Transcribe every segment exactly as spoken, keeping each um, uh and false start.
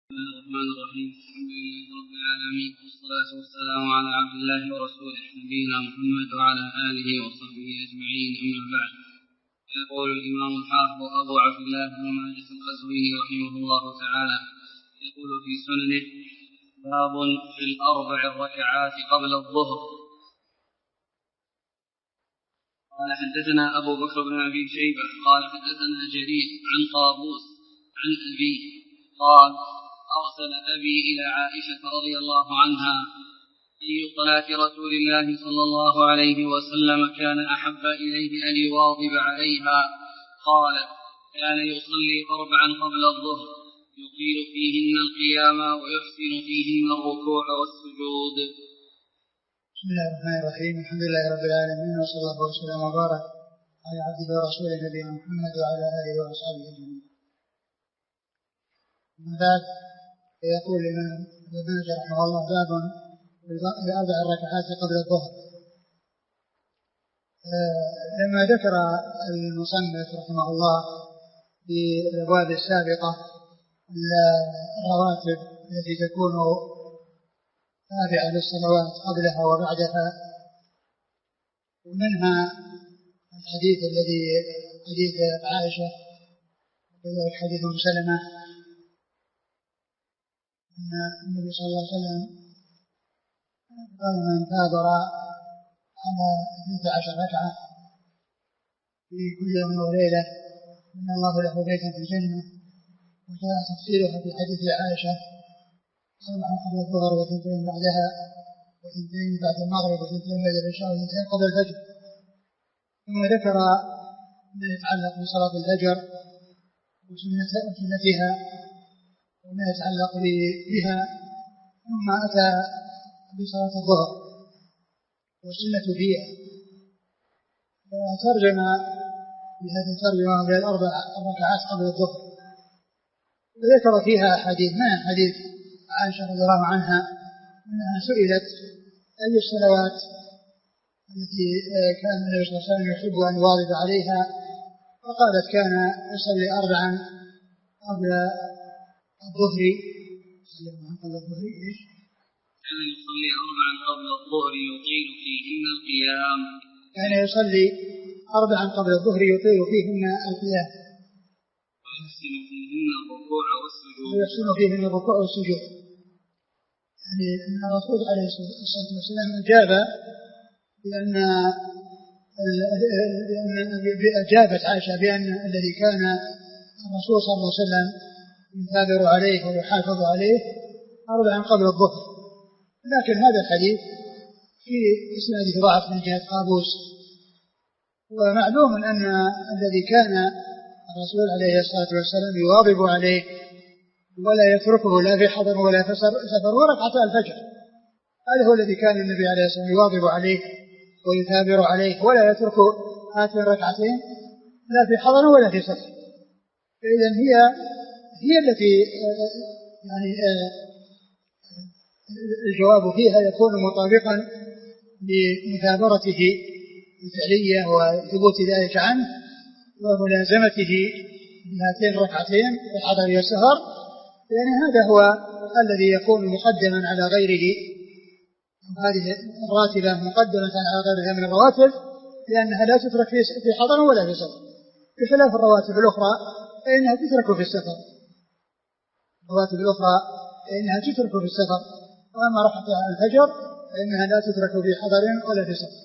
بسم الله الرحمن الرحيم. الحمد لله رب العالمين، والصلاة والسلام على عبد الله ورسوله نبينا محمد وعلى آله وصحبه أجمعين، أما بعد. يقول الإمام الحافظ أبو عبد الله بن ماجه القزويني رحمه الله تعالى، يقول في سننه: باب في الأربع الركعات قبل الظهر. قال حدثنا أبو بكر بن أبي شيبة قال حدثنا جرير عن قابوس عن أبي قال: أرسل أبي إلى عائشة رضي الله عنها: أي صلاة رسول الله صلى الله عليه وسلم كان أحب إليه أن يواظب عليها؟ قالت: كان يصلي أربعا قبل الظهر يطيل فيهن القيام ويحسن فيهن الركوع والسجود. بسم الله الرحمن الرحيم. الحمد لله رب العالمين، وصلى الله وسلم وبارك على عبده ورسوله نبينا محمد وعلى آله وأصحابه أجمعين. أما بعد، يقول الإمام ابن ماجه رحمه الله: باب لأربع الركعات قبل الظهر. لما ذكر المصنف رحمه الله في الأبواب السابقة الرواتب التي تكون تابعة للصلوات قبلها وبعدها، ومنها الحديث الذي حديث عائشة وكذلك حديث أم سلمة أن النبي صلى الله عليه وسلم قال: من كابر على اثنتي عشرة ركعة في كل يوم وليلة إن الله له بيتا في الجنة. وجاء تفسيرها في حديث عائشة: أربعا قبل الظهر وثنتين بعدها وثنتين بعد المغرب وثنتين بعد العشاء وثنتين قبل الفجر. ثم ذكر ما يتعلق بصلاة الفجر وسنتها وما يتعلق بها، ثم أتى بصلاة الظهر والسنة فيها، فترجم بهذه الترجمة بها الأربع الركعات قبل الظهر، وذكر فيها أحاديث. ما حديث عائشة رضي الله عنها أنها سئلت: أي الصلوات التي كان النبي صلى الله عليه وسلم يحب أن يواظب عليها؟ فقالت: كان يصلي أربعا قبل الظهر. كان يصلي أربعا قبل الظهر يطيل فيهن القيام. كان يصلي أربعا قبل الظهر يطيل فيهن القيام ويحسن فيهن الركوع والسجود. ويحسن فيهن الركوع والسجود. يعني أن الرسول عليه الصلاة والسلام أجاب بأن أجابت عائشة بأن الذي كان الرسول صلى الله عليه وسلم يثابر عليه ويحافظ عليه أربعا قبل الظهر. لكن هذا الحديث في إسناده ضعف من جهة قابوس، ومعلوم أن الذي كان الرسول عليه الصلاة والسلام يواظب عليه ولا يتركه لا في حضر ولا في سفر وركعتا الفجر، هذا هو الذي كان النبي عليه الصلاة والسلام يواظب عليه ويثابر عليه ولا يترك هاتين الركعتين لا في حضر ولا في سفر. فإذن هي هي التي يعني الجواب فيها يكون مطابقا لمثابرته الفعلية وثبوت ذلك عنه وملازمته بهاتين الركعتين في الحضر والسفر، لأن هذا هو الذي يكون مقدما على غيره. هذه الراتبة مقدمة على غيرها من الرواتب لأنها لا تترك في حضر ولا في سفر، بخلاف الرواتب الأخرى فإنها تترك في السفر. الرواتب الأخرى فإنها تترك في السفر، وأما ركعة الفجر فإنها لا تترك في حضر ولا في سفر.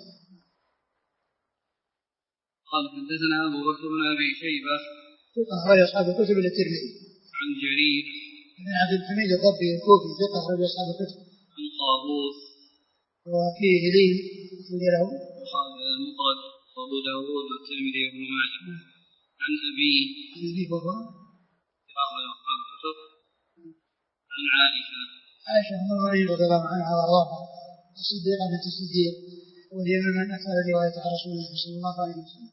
قال حدثنا أبو بكر بن أبي شيبة ثقة أخرج أصحاب الكتب إلا الترمذي. عن جرير بن عبد الحميد الضبي الكوفي ثقة أخرج أصحاب الكتب. عن قابوس وفيه هليل أخرج له المفرد وأبو داود والترمذي وابن ماجه. عن أبي عن أبي وهو أخرج أصحاب الكتب. عن عائشة عائشة أم المؤمنين رضي الله عنها وأرضاها الصديقة بنت الصديق، وهي ممن أكثر رواية عن رسول الله صلى الله عليه وسلم.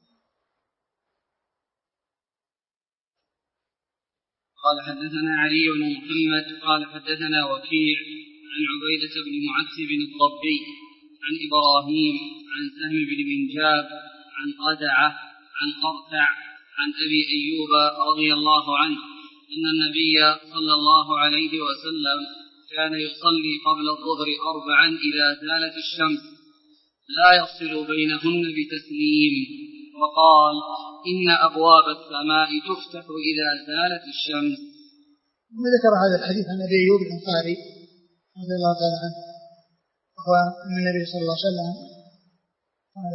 قال حدثنا علي بن محمد قال حدثنا وكيع عن عبيدة بن معتب الضبي عن إبراهيم عن سهم بن منجاب عن قدعة عن قرتع عن أبي أيوب رضي الله عنه أن النبي صلى الله عليه وسلم كان يصلي قبل الظهر أربعا إذا زالت الشمس لا يفصل بينهن بتسليم، وقال إن أبواب السماء تفتح إذا زالت الشمس. وذكر هذا الحديث عن أبي أيوب الأنصاري رضي الله تعالى عنه، وهو أن النبي صلى الله عليه وسلم قال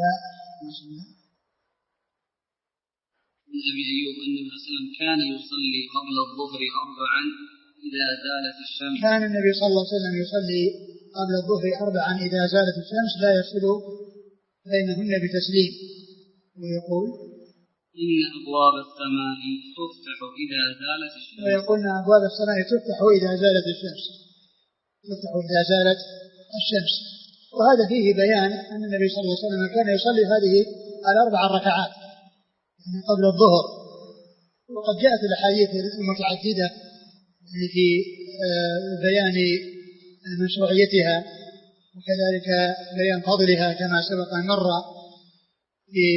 من أبي أيوب أن النبي صلى الله عليه وسلم كان يصلي قبل الظهر أربعا إذا زالت الشمس. كان النبي صلى الله عليه وسلم يصلي قبل الظهر أربعا إذا زالت الشمس لا يفصل بينهن بتسليم، ويقول إن أبواب السماء تفتح إذا زالت الشمس. ويقول إن أبواب السماء تفتح إذا زالت الشمس، تفتح إذا زالت الشمس. وهذا فيه بيان أن النبي صلى الله عليه وسلم كان يصلي هذه الأربع ركعات يعني قبل الظهر، وقد جاءت الأحاديث المتعددة في بيان مشروعيتها وكذلك بيان فضلها كما سبق أن مر في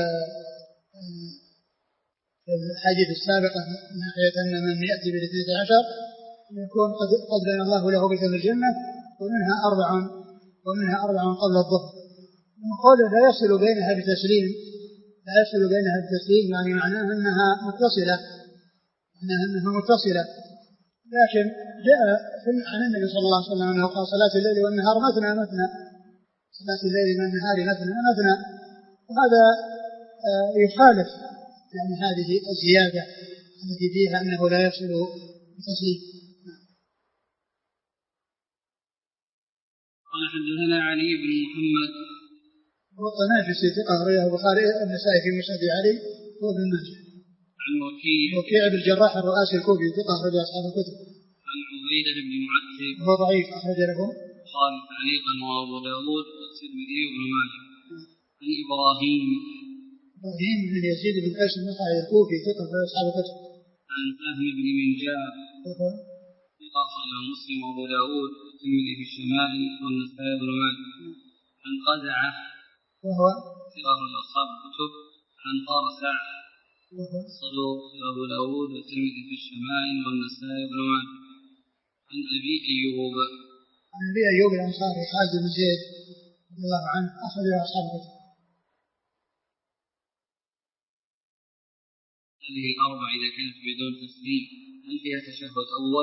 الحديث السابقة من ناحية أن من يأتي بالاثنين عشر يكون قد قد بين الله له بيتا في الجنة، ومنها أربع ومنها أربع قبل الظهر. من قوله لا يصل بينها بتسليم، لا يصل بينها بتسليم يعني معناه أنها متصلة، معناه أنها متصلة. لكن جاء عن النبي صلى الله عليه وسلم أنه قال صلاة الليل والنهار مثنى مثنى، صلاة الليل والنهار مثنى مثنى، وهذا يخالف يعني هذه الزيادة التي فيها أنه لا يصل بتسليم. قال حدثنا علي بن محمد والطنافسي ثقة أخرجه البخاري النسائي في مسند علي وابن ماجه. عن وكيع وكيع بن الجراح الرؤاسي الكوفي ثقة أخرج أصحاب الكتب. عن عبيدة بن معتب وهو ضعيف أخرج له قال تعليقا وأبو داود والترمذي وابن ماجه. عن إبراهيم إبراهيم بن يزيد بن قيس النخعي الكوفي ثقة أخرج أصحاب الكتب. عن سهم بن منجاب ثقة أخرج مسلم وأبو داود والترمذي في الشمائل والنسائي وابن ماجه. عن قزعة وهو ثقة أخرج أصحاب الكتب. عن قرسع صدوق أبو داود والترمذي في الشمائل والنسائي وابن ماجه. عن أبي أيوب عن أبي أيوب الأنصاري خالد بن زيد رضي الله عنه أخرج أصحاب الكتب. هذه الأربع إذا كانت بدون تسليم هل فيها تشهد أول؟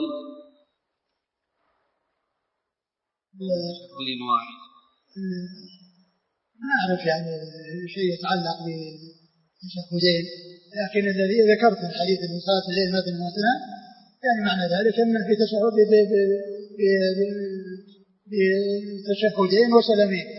تشهد واحد. ما أعرف يعني شيء يتعلق بتشهدين، لكن الذي ذكرت في الحديث من صلاة الليل مثنى مثنى يعني معنى ذلك أن في تشهد بتشهدين وسلامين.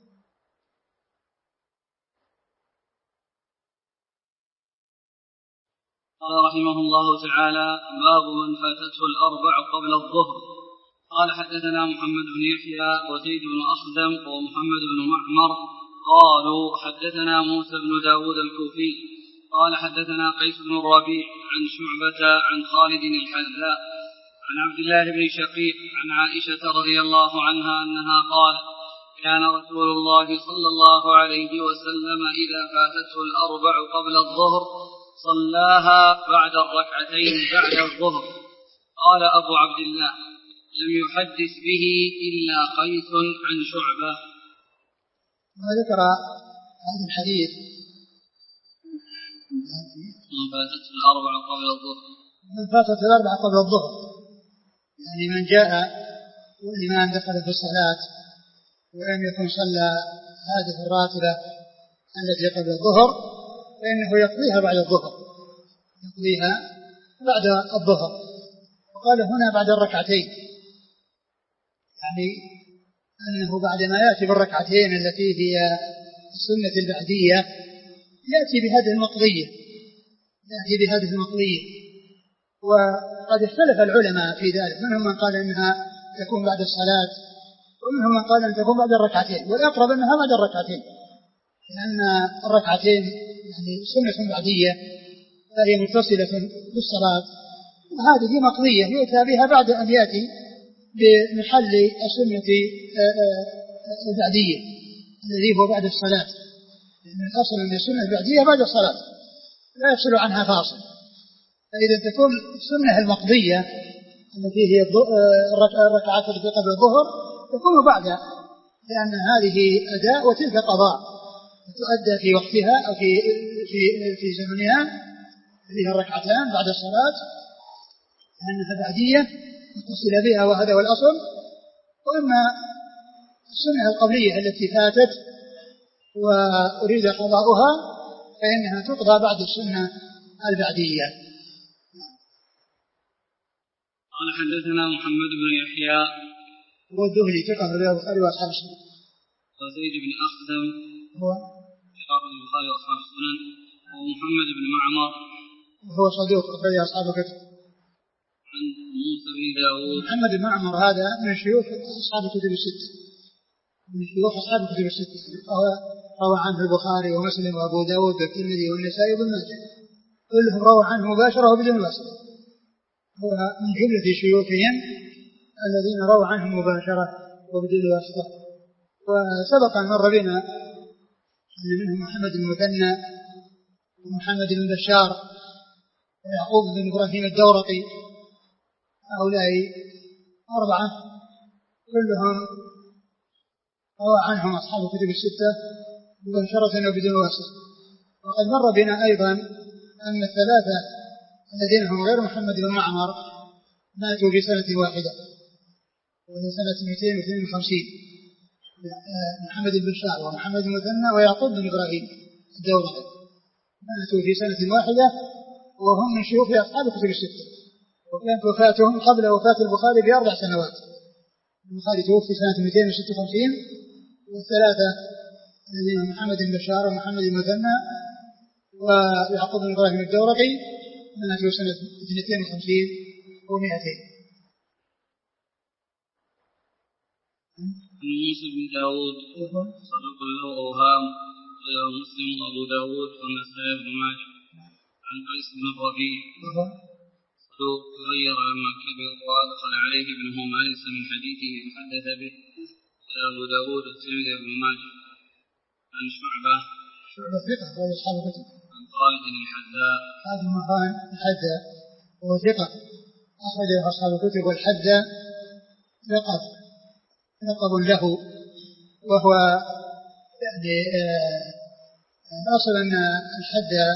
قال رحمه الله تعالى باب من فاتته الأربع قبل الظهر. قال حدثنا محمد بن يحيى وزيد بن أخزم ومحمد بن معمر قالوا حدثنا موسى بن داود الكوفي قال حدثنا قيس بن الربيع عن شعبة عن خالد الحذاء عن عبد الله بن شقيق عن عائشة رضي الله عنها أنها قالت كان رسول الله صلى الله عليه وسلم إذا فاتته الأربع قبل الظهر صلاها بعد الركعتين بعد الظهر. قال أبو عبد الله لم يحدث به إلا قيس عن شعبة. وذكر هذا الحديث من فاتته الأربع قبل الظهر من فاتته الأربع قبل الظهر يعني من جاء والإمام دخل في الصلاة ولم يكن صلى هذه الراتبة التي قبل الظهر فإنه يقضيها بعد الظهر يقضيها بعد الظهر. وقال هنا بعد الركعتين يعني أنه بعد ما يأتي بالركعتين التي هي السنة البعدية يأتي بهذه المقضية يأتي بهذه المقضية. وقد اختلف العلماء في ذلك، منهم من قال إنها تكون بعد الصلاة ومنهم من قال أن تكون بعد الركعتين، والأقرب أنها بعد الركعتين لأن الركعتين يعني سنة بعدية فهي متصلة بالصلاة، وهذه مقضية يؤتى بها بعد أن يأتي بمحل السنة البعدية الذي هو بعد الصلاة، لأن الأصل أن السنة البعدية بعد الصلاة لا يفصل عنها فاصل، فإذا تكون السنة المقضية التي هي الركعات التي قبل الظهر تكون بعدها، لأن هذه أداء وتلك قضاء تؤدى في وقتها أو في في في زمنها، هذه الركعتان بعد الصلاة لأنها بعدية متصلة بها وهذا هو الأصل. وأما السنة القبلية التي فاتت وأريد قضاؤها فإنها تقضى بعد السنة البعدية. قال حدثنا محمد بن يحيى هو الذهلي ثقة أخرجه البخاري وأصحاب السنن. وزيد بن أخزم هو ثقة البخاري وأصحاب السنن. ومحمد بن معمر وهو صدوق أخرجه أصحاب الكتب. عن موسى بن داود. محمد بن معمر هذا من شيوخ أصحاب الكتب الستة، من شيوخ أصحاب الكتب الستة، روى عنه البخاري ومسلم وأبو داود والترمذي والنسائي وابن ماجه، كلهم روى عنه مباشرة وبدون واسطة، هو من جملة شيوخهم الذين روى عنه مباشرة وبدون واسطة. وسبق أن مر بنا أن منهم محمد بن مثنى ومحمد بن بشار ويعقوب بن إبراهيم الدورقي، هؤلاء أربعة كلهم روى عنهم أصحاب الكتب الستة مباشرة وبدون واسطة. وقد مر بنا أيضا أن الثلاثة الذين هم غير محمد بن معمر ماتوا في سنة واحدة وهي سنة اثنين واثنين وخمسين، محمد بن بشار ومحمد بن مثنى ويعقوب بن إبراهيم الدورقي ماتوا في سنة واحدة وهم من شيوخ أصحاب الكتب الستة، وكانت وفاتهم قبل وفاة البخاري بأربع سنوات. البخاري توفي سنة اثنين وستة وخمسين، والثلاثة الذين محمد بن بشار ومحمد بن مثنى ويعقوب بن إبراهيم الدورقي ماتوا سنة اثنين وخمسين ومئتين. عن موسى بن داود صدوق له أوهام غير مسلم وأبو داود والنسائي بن ماجه. عن قيس بن الربيع صدوق تغير لما كبر وأدخل عليه ابنه ما ليس من حديثه فحدث به أبو داود والترمذي بن ماجه. عن شعبة شعبة ثقة وهو أصحاب الكتب. عن خالد الحذاء هذا مكان الحذاء وهو ثقة أخرجه أصحاب الكتب. والحذاء لقب لقب له، وهو يعني أصل أن الحذاء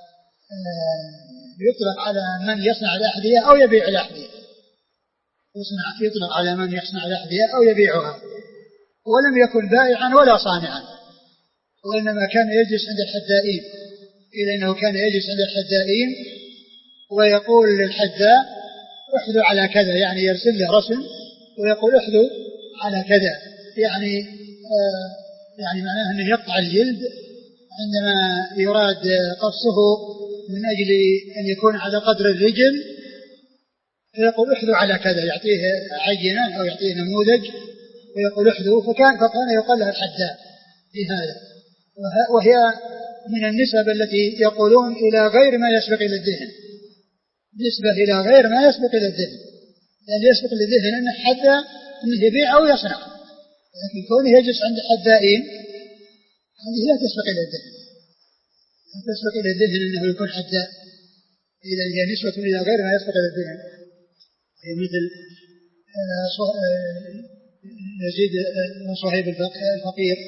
يطلق على من يصنع الأحذية أو يبيع الأحذية، يطلق على من يصنع الأحذية أو يبيعها، ولم يكن بائعا ولا صانعا، وإنما كان يجلس عند الحذائين، إلا أنه كان يجلس عند الحذائين ويقول للحذاء احذو على كذا، يعني يرسل له رسم ويقول احذو على كذا، يعني آه يعني معناه أنه يقطع الجلد عندما يراد قصه من أجل أن يكون على قدر الرجل، فيقول احذو على كذا، يعطيه عينة أو يعطيه نموذج ويقول احذو، فكان, فكان يقال لها الحذاء في هذا. وهي من النسب التي يقولون إلى غير ما يسبق إلى الذهن، نسبة إلى غير ما يسبق إلى الذهن، لأن يسبق إلى الذهن أنه حذاء أنه يبيع أو يصنع، لكن كونه يجلس عند حذائين هذه لا تسبق إلى الذهن، لا تسبق إلى الذهن أنه يكون حذاء، إذا هي نسبة إلى غير ما يسبق إلى الذهن. هي مثل يزيد صهيب الفقير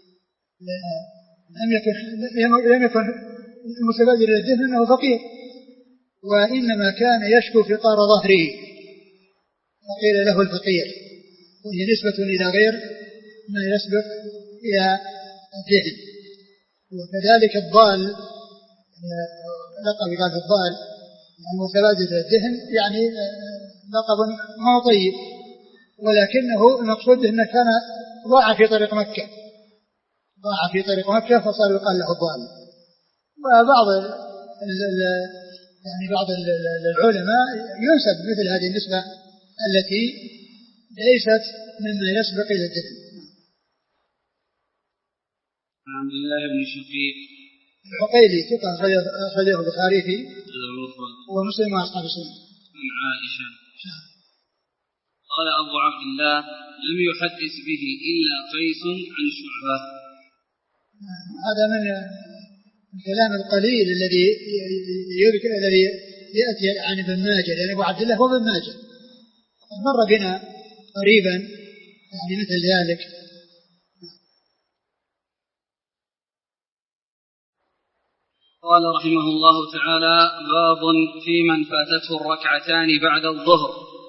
لم يكن لم يكن المتبادر إلى الذهن أنه فقير، وإنما كان يشكو فقار ظهره فقيل له الفقير، وهي نسبة إلى غير ما يسبق إلى الذهن. وكذلك الضال لقب قال الضال يعني متبادر إلى الذهن، يعني لقب ما طيب، ولكنه المقصود أنه كان ضاع في طريق مكة، ضاع في طريق مكة فصار يقال له الضال. وبعض يعني بعض العلماء ينسب مثل هذه النسبة التي ليست مما يسبق إلى الذهن. عبد الله بن شقيق العقيلي ثقة أخرجه البخاري في ومسلم وأصحاب السنن. عن عائشة قال أبو عبد الله لم يحدث به إلا قيس عن شعبة. هذا من الكلام القليل الذي يذكر الذي يأتي عن ابن ماجه، لأن أبو عبد الله هو ابن ماجه، مر بنا قريبا يعني مثل ذلك. قال رحمه الله تعالى: باب في من فاتته الركعتان بعد الظهر.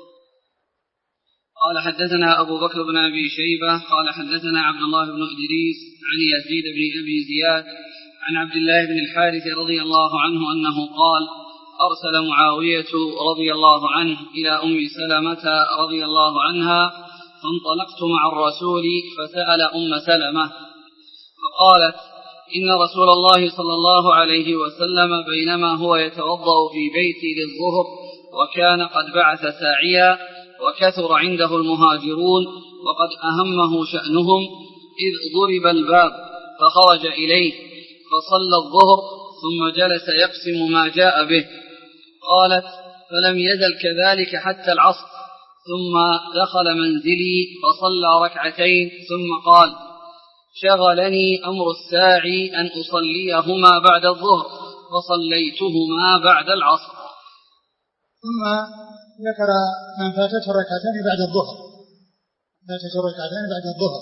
قال حدثنا أبو بكر بن أبي شيبة قال حدثنا عبد الله بن إدريس عن يزيد بن أبي زياد عن عبد الله بن الحارث رضي الله عنه أنه قال: أرسل معاوية رضي الله عنه إلى أم سلمة رضي الله عنها، فانطلقت مع الرسول فسأل أم سلمة فقالت: إن رسول الله صلى الله عليه وسلم بينما هو يتوضأ في بيتي للظهر وكان قد بعث ساعيا وكثر عنده المهاجرون وقد أهمه شأنهم، إذ ضرب الباب فخرج إليه فصلى الظهر ثم جلس يقسم ما جاء به. قالت: فلم يزل كذلك حتى العصر، ثم دخل منزلي فصلى ركعتين ثم قال: شغلني أمر الساعي أن أصليهما بعد الظهر فصليتهما بعد العصر. ثم ذكر من فاتته ركعتان بعد الظهر فاتته ركعتان بعد الظهر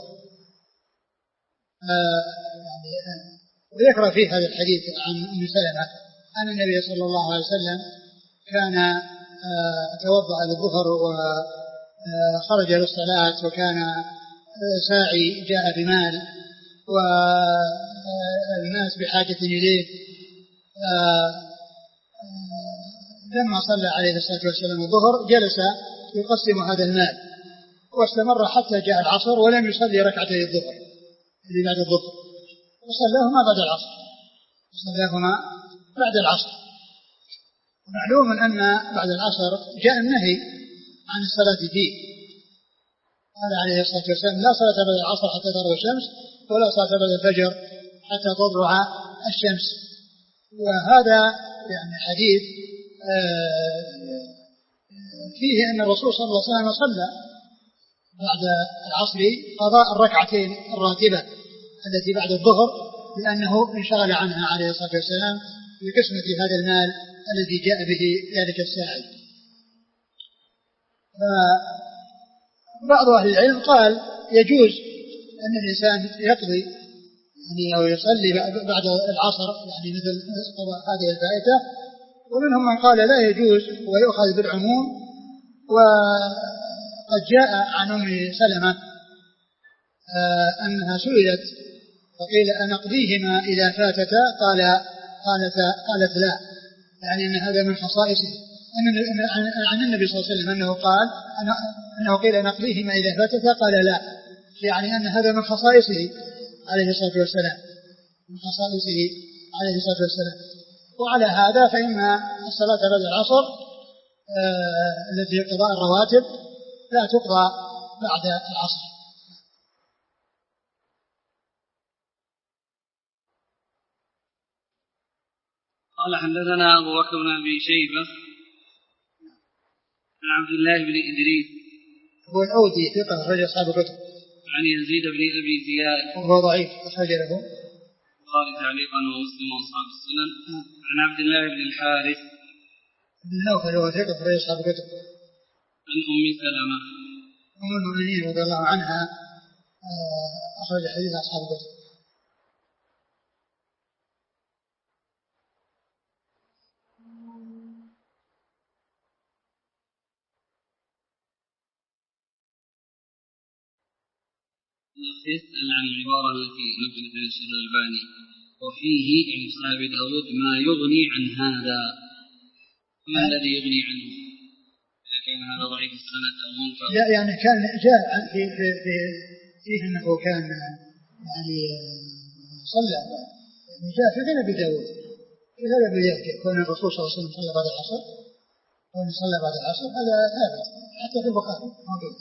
آه يعني آه وذكر في هذا الحديث عن أم سلمة أن النبي صلى الله عليه وسلم كان آه توضأ للظهر وخرج للصلاة، وكان آه ساعي جاء بمال والناس بحاجة إليه. آه آه لما صلى عليه الصلاة والسلام الظهر جلس يقسم هذا المال واستمر حتى جاء العصر ولم يصلي ركعتي الظهر اللي بعد الظهر، وصلاهما بعد العصر وصلاهما بعد العصر. معلوم أن بعد العصر جاء النهي عن الصلاة فيه، قال عليه الصلاة والسلام: لا صلاة بعد العصر حتى تغرب الشمس، ولا صلاة بعد الفجر حتى تطلع الشمس. وهذا يعني حديث فيه أن الرسول صلى الله عليه وسلم صلى بعد العصر قضاء الركعتين الراتبة التي بعد الظهر، لأنه انشغل عنها عليه الصلاة والسلام بقسمة هذا المال الذي جاء به ذلك الساعي. بعض أهل العلم قال يجوز أن الإنسان يقضي يعني أو يصلي بعد العصر يعني مثل قضاء هذه الفائتة، ومنهم من قال لا يجوز ويؤخذ بالعموم. وقد جاء عن أم سلمة أنها سئلت فقيل: أنقضيهما إذا فاتتا؟ قال قالت, قالت لا، يعني أن هذا من خصائصه. عن النبي صلى الله عليه وسلم أنه قال أنه قيل: أنقضيهما إذا فاتتا؟ قال لا، يعني أن هذا من خصائصه عليه الصلاة والسلام من خصائصه عليه الصلاة والسلام. وعلى هذا فإن الصلاة بعد العصر آه التي هي قضاء الرواتب لا تقضى بعد العصر. قال حدثنا أبو بكر بن أبي شيبة عن عبد الله بن إدريس هو الأودي ثقة أخرج أصحاب الكتب، عن يزيد بن أبي زياد وهو ضعيف أخرج له البخاري تعليقا ومسلم وأصحاب السنن. عن عبد الله بن الحارث بن نوفل وهو ثقة أخرج أصحاب الكتب. عن أم سلمة أم المؤمنين رضي الله عنها أخرج حديث أصحاب الكتب. يسأل عن العبارة التي نقلت عن الشيخ الألباني: وفيه عن صاحب داود ما يغني عن هذا. ما الذي يغني عنه إذا كان هذا ضعيف السند أو منكر؟ لا يعني كان جاء في في في فيه أنه كان يعني صلى يعني جاء في غير أبي داود في غير أبي داود يكون الرسول صلى الله عليه وسلم صلى بعد العصر وأن صلى بعد العصر، هذا ثابت حتى في البخاري موجود.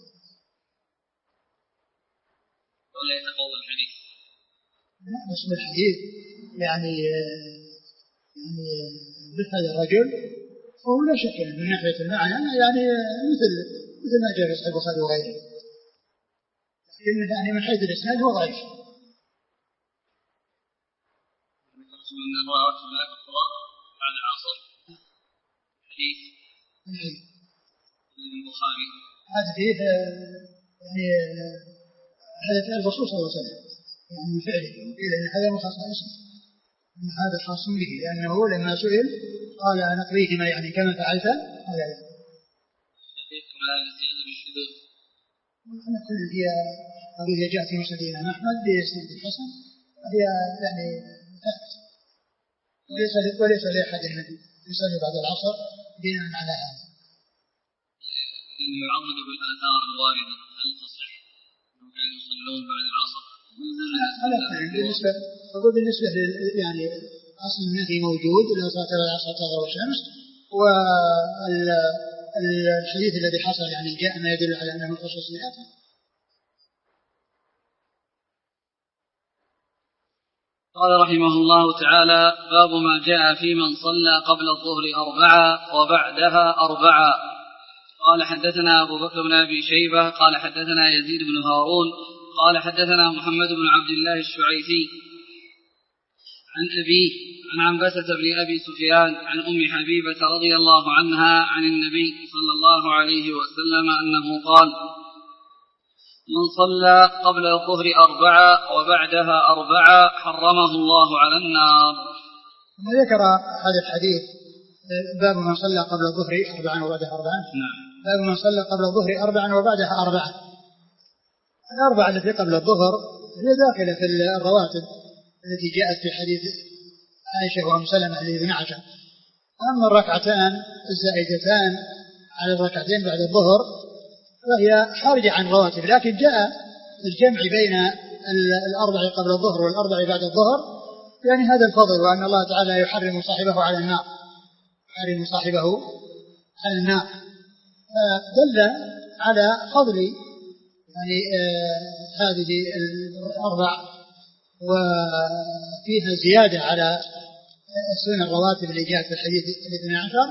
ولا يتقوى الحديث؟ لا بس بالحديث يعني يعني بهذا الرجل هو لا شك من ناحية المعنى يعني مثل مثل ما جاء في صحيح البخاري وغيره، لكن يعني من حيث الإسناد هو ضعيف. من الروايات لا تقرأ بعد العصر حديث البخاري هذا فيه يعني هذا فعل الرسول صلى الله عليه وسلم يعني من فعله لأن هذا من خصائصه من هذا خاص به لأنه لما سئل قال نقضيهما يعني كما فعلت هذا يعني. الزيادة بالشذوذ أنا كل هي قضية جاءت في مسند الإمام أحمد بإسناد الحسن وهي يعني ثابت وليس وليس لأحد النبي يصلي بعد العصر بناء على هذا. أن يعضد بالآثار الواردة هل تصح؟ أنهم كانوا يصلون بعد العصر؟ على كل بالنسبة أقول بالنسبة يعني أصل النهي موجود إذا صارت العصر تغرب الشمس والحديث الذي حصل يعني جاء ما يدل على أنه خصوصيات. قال رحمه الله تعالى باب ما جاء في من صلى قبل الظهر أربعة وبعدها أربعة. قال حدثنا أبو بكر بن أبي شيبة قال حدثنا يزيد بن هارون قال حدثنا محمد بن عبد الله الشعيثي عن أبيه عن عنبسة بن أبي سفيان عن أم حبيبة رضي الله عنها عن النبي صلى الله عليه وسلم أنه قال من صلى قبل الظهر أربعة وبعدها أربعة حرمه الله على النار. ثم ذكر هذا الحديث باب من صلى قبل الظهر أربعا وبعدها أربعا. نعم. باب من صلى قبل الظهر أربعا وبعدها أربعا. الأربعة التي قبل الظهر هي داخلة في الرواتب التي جاءت في حديث عائشة وأم سلمة حديث ابن عشر. أما الركعتان الزائدتان على الركعتين بعد الظهر فهي خارجة عن رواتب لكن جاء الجمع بين الأربع قبل الظهر والأربع بعد الظهر يعني هذا الفضل وأن الله تعالى يحرم صاحبه على النار يحرم صاحبه على النار دل على فضل يعني آه هذه الأربع وفيها زيادة على السنن الرواتب اللي جاءت في الحديث الاثنى عشر.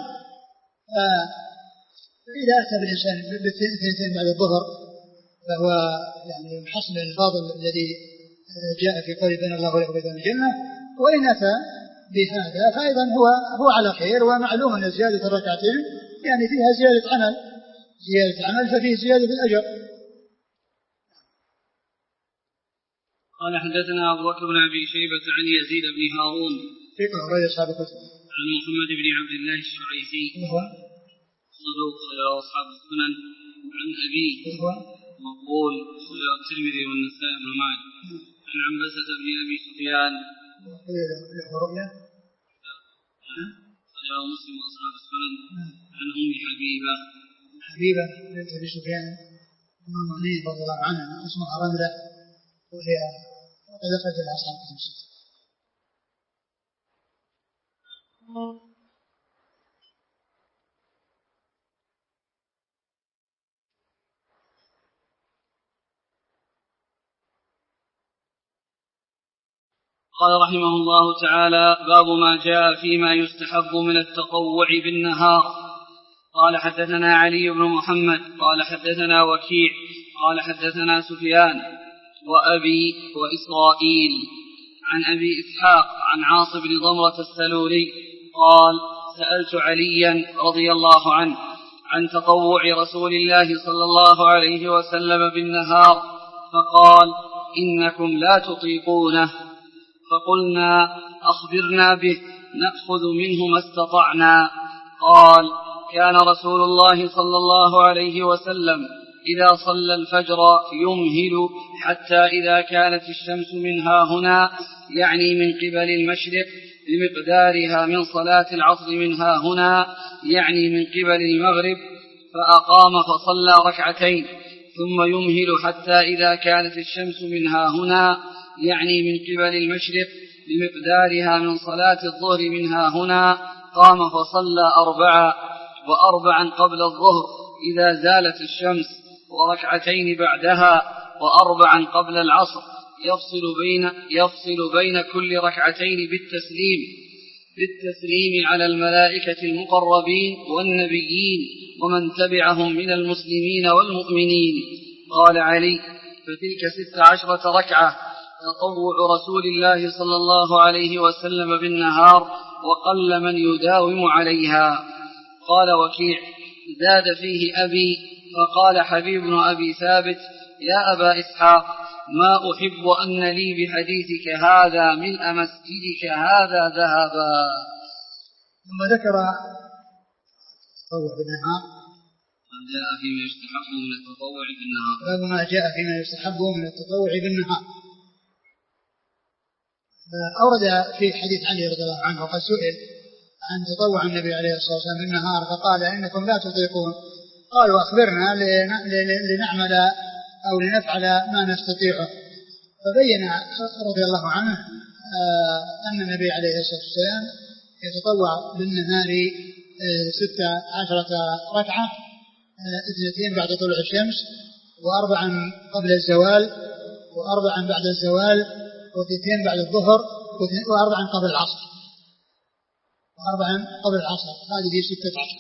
فإذا أتى بالإنسان بالثنتين بعد الظهر فهو يعني محصل الفاضل الذي جاء في قول بين الله ويقبض الجنة وإن أتى بهذا فأيضا هو هو على خير ومعلوم أن زيادة الركعتين يعني فيها زيادة عمل زيادة عمل ففيه زيادة الأجر. قال حدثنا أبو بكر بن أبي شيبة عن يزيد بن هارون ثقة غير أصحاب الكتب عن محمد بن عبد الله الشعيثي هو صدوق خير أصحاب السنن عن أبيه هو مقبول خير الترمذي والنسائي بن ماجه عن عنبسة بن أبي سفيان له رؤيا خير مسلم وأصحاب السنن عن أم حبيبة حبيبة بنت أبي سفيان أم المؤمنين رضي الله عنها اسمها رملة وهي دخلت إلى أصحاب الكتب الستة. قال رحمه الله تعالى باب ما جاء فيما يستحب من التطوع بالنهار. قال حدثنا علي بن محمد قال حدثنا وكيع قال حدثنا سفيان وأبي وإسرائيل عن أبي إسحاق عن عاص بن ضمرة السلولي قال سألت عليا رضي الله عنه عن تطوع رسول الله صلى الله عليه وسلم بالنهار فقال إنكم لا تطيقونه فقلنا أخبرنا به نأخذ منه ما استطعنا. قال كان رسول الله صلى الله عليه وسلم إذا صلى الفجر يمهل حتى إذا كانت الشمس منها هنا يعني من قبل المشرق بمقدارها من صلاة العصر منها هنا يعني من قبل المغرب فأقام فصلى ركعتين ثم يمهل حتى إذا كانت الشمس منها هنا يعني من قبل المشرق بمقدارها من صلاة الظهر منها هنا قام فصلى أربعة وأربعا قبل الظهر إذا زالت الشمس وركعتين بعدها وأربعا قبل العصر يفصل بين, يفصل بين كل ركعتين بالتسليم بالتسليم على الملائكة المقربين والنبيين ومن تبعهم من المسلمين والمؤمنين. قال علي فتلك ست عشرة ركعة تطوع رسول الله صلى الله عليه وسلم بالنهار وقل من يداوم عليها. قال وكيع زاد فيه أبي. فقال حبيب بن أبي ثابت يا أبا إسحاق ما أحب أن لي بحديثك هذا ملء مسجدك هذا ذهبا. ثم ذكر تطوع بالنهار ما جاء فيما يستحب من التطوع بالنهار. باب ما جاء فيما يستحب من التطوع بالنهار. أورد في حديث علي رضي الله عنه وقد سئل عن تطوع النبي عليه الصلاة والسلام بالنهار فقال إنكم لا تطيقون. قالوا أخبرنا لنعمل أو لنفعل ما نستطيعه. فبين رضي الله عنه أن النبي عليه الصلاة والسلام يتطوع بالنهار ستة عشرة ركعة، اثنتين بعد طلوع الشمس وأربعا قبل الزوال وأربعا بعد الزوال واثنتين بعد الظهر وأربعا قبل العصر وأربعا قبل العصر. هذه ستة عشر،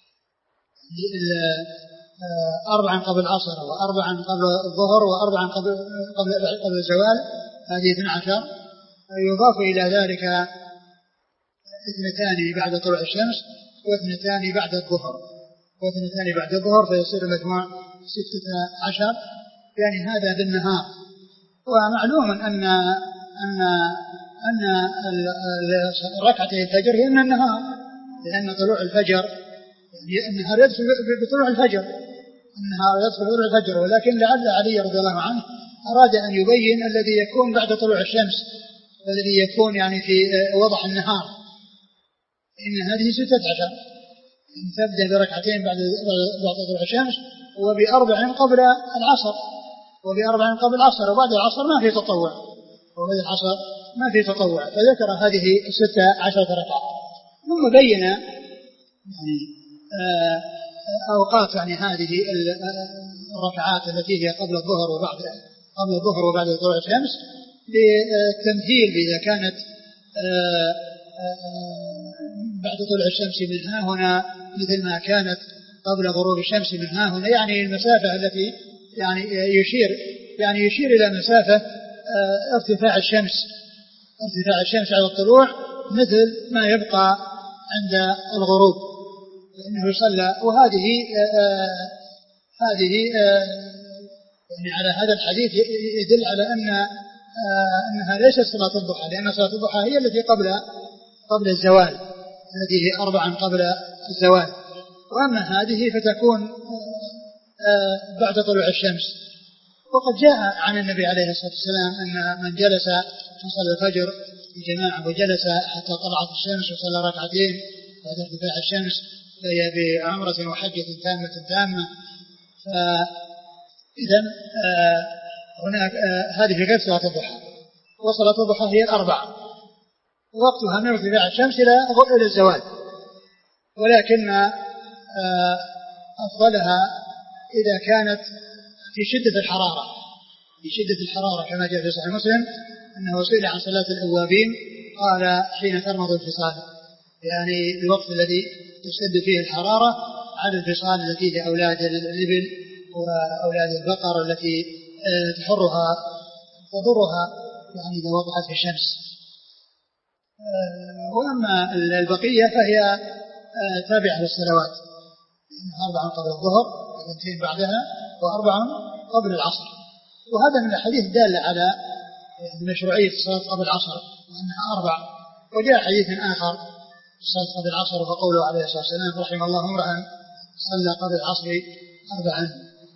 أربعا قبل العصر وأربعا قبل الظهر وأربعا قبل قبل قبل الزوال، هذه اثنتا عشر. يضاف إلى ذلك اثنتان بعد طلوع الشمس واثنتان بعد الظهر واثنتان بعد الظهر فيصير المجموع ستة عشر، يعني هذا بالنهار. ومعلوم أن أن أن ركعتي الفجر هي من النهار، لأن طلوع الفجر يعني النهار يدخل بطلوع الفجر النهار يدخل بطلوع الفجر ولكن لعل علي رضي الله عنه أراد أن يبين الذي يكون بعد طلوع الشمس، الذي يكون يعني في وضح النهار، إن هذه ستة عشر تبدأ بركعتين بعد بعد طلوع الشمس وبأربع قبل العصر وبأربع قبل العصر وبعد العصر ما في تطوع وبعد العصر ما في تطوع. فذكر هذه ستة عشرة ركعة ثم بين يعني أوقات يعني هذه الركعات التي هي قبل الظهر وبعد قبل الظهر وبعد طلوع الشمس للتمثيل إذا كانت بعد طلوع الشمس من ها هنا مثل ما كانت قبل غروب الشمس من ها هنا، يعني المسافة التي يعني يشير يعني يشير إلى مسافة ارتفاع الشمس ارتفاع الشمس على الطلوع مثل ما يبقى عند الغروب، لأنه يصلى. وهذه آه هذه آه يعني على هذا الحديث يدل على أن آه أنها ليست صلاة الضحى، لأن صلاة الضحى هي التي قبل قبل الزوال التي هي أربعا قبل الزوال، وأما هذه فتكون آه بعد طلوع الشمس. وقد جاء عن النبي عليه الصلاة والسلام أن من جلس فصلى الفجر بجماعة وجلس حتى طلعت الشمس وصلى ركعتين بعد ارتفاع الشمس فهي بعمرة وحجة تامة تامة. فإذا آه هناك آه هذه غير صلاة الضحى، وصلاة الضحى هي الأربعة وقتها من ارتفاع الشمس إلى الزوال، ولكن آه أفضلها إذا كانت في شدة الحرارة في شدة الحرارة كما جاء في صحيح مسلم أنه سئل عن صلاة الأوابين قال حين ترمض الفصال، يعني الوقت الذي تشتد فيه الحرارة على الفصال التي هي أولاد الإبل وأولاد البقر التي تحرها تضرها يعني إذا وضعت في الشمس. وأما البقية فهي تابعة للصلوات، أربعا قبل الظهر واثنتين بعدها وأربعا قبل العصر. وهذا من الحديث دال على مشروعية الصلاة قبل العصر وأنها أربع. وجاء حديث آخر الصلاة قبل العصر فقوله عليه الصلاة والسلام رحم الله امرأ صلى قبل العصر أربعا.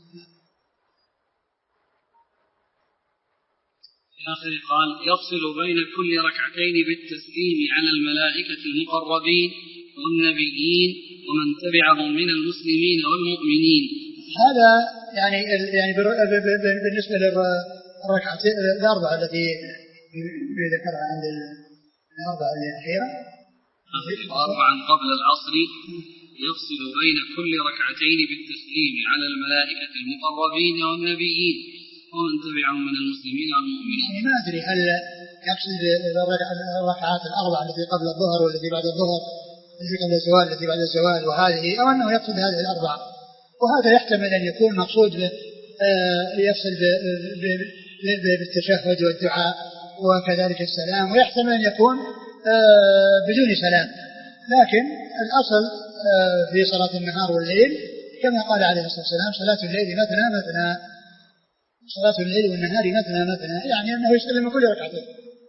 في آخر قال يفصل بين كل ركعتين بالتسليم على الملائكة المقربين والنبيين ومن تبعهم من المسلمين والمؤمنين. هذا يعني يعني بالنسبة للركعتين الأربعة التي ذكرها عند الأربعة الأخيرة أربعا قبل العصر يفصل بين كل ركعتين بالتسليم على الملائكة المقربين والنبيين ومن تبعهم من المسلمين والمؤمنين. يعني ما أدري هل يقصد الركعات الأربعة التي قبل الظهر والتي بعد الظهر التي قبل الزوال التي بعد الزوال وهذه، أو أنه يقصد هذه الأربعة. وهذا يحتمل أن يكون مقصود يفصل بالتشهد والدعاء وكذلك السلام، ويحتمل أن يكون بدون سلام. لكن الأصل في صلاة النهار والليل كما قال عليه الصلاة والسلام صلاة الليل مثنى مثنى، صلاة الليل والنهار مثنى مثنى، يعني أنه يسلم من كل ركعتين.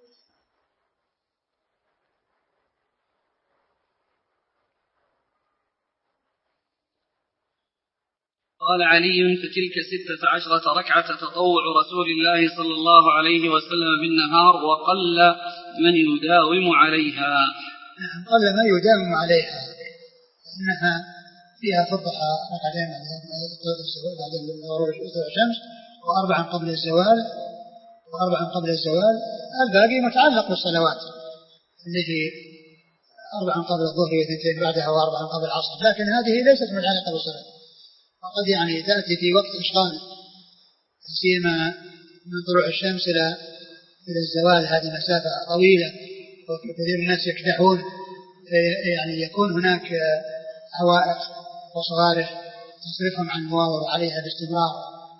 قال علي: فتلك ستة عشرة ركعة تطوع رسول الله صلى الله عليه وسلم بالنهار، وقل من يداوم عليها. نعم، قل من يداوم عليها، إنها فيها في الضحى ركعتين بعد غروب الشمس، وأربعا قبل الزوال، وأربعا قبل الزوال. الباقي متعلق بالصلوات اللي في أربعا قبل الظهر واثنتين بعدها وأربعا قبل العصر، لكن هذه ليست متعلقة بالصلاة، وقد يعني تأتي في وقت إشغال، سيما من طلوع الشمس إلى إلى الزوال، هذه مسافة طويلة وكثير من الناس يكدحون، يعني يكون هناك عوائق وصوارف تصرفهم عن المواظبة عليها باستمرار.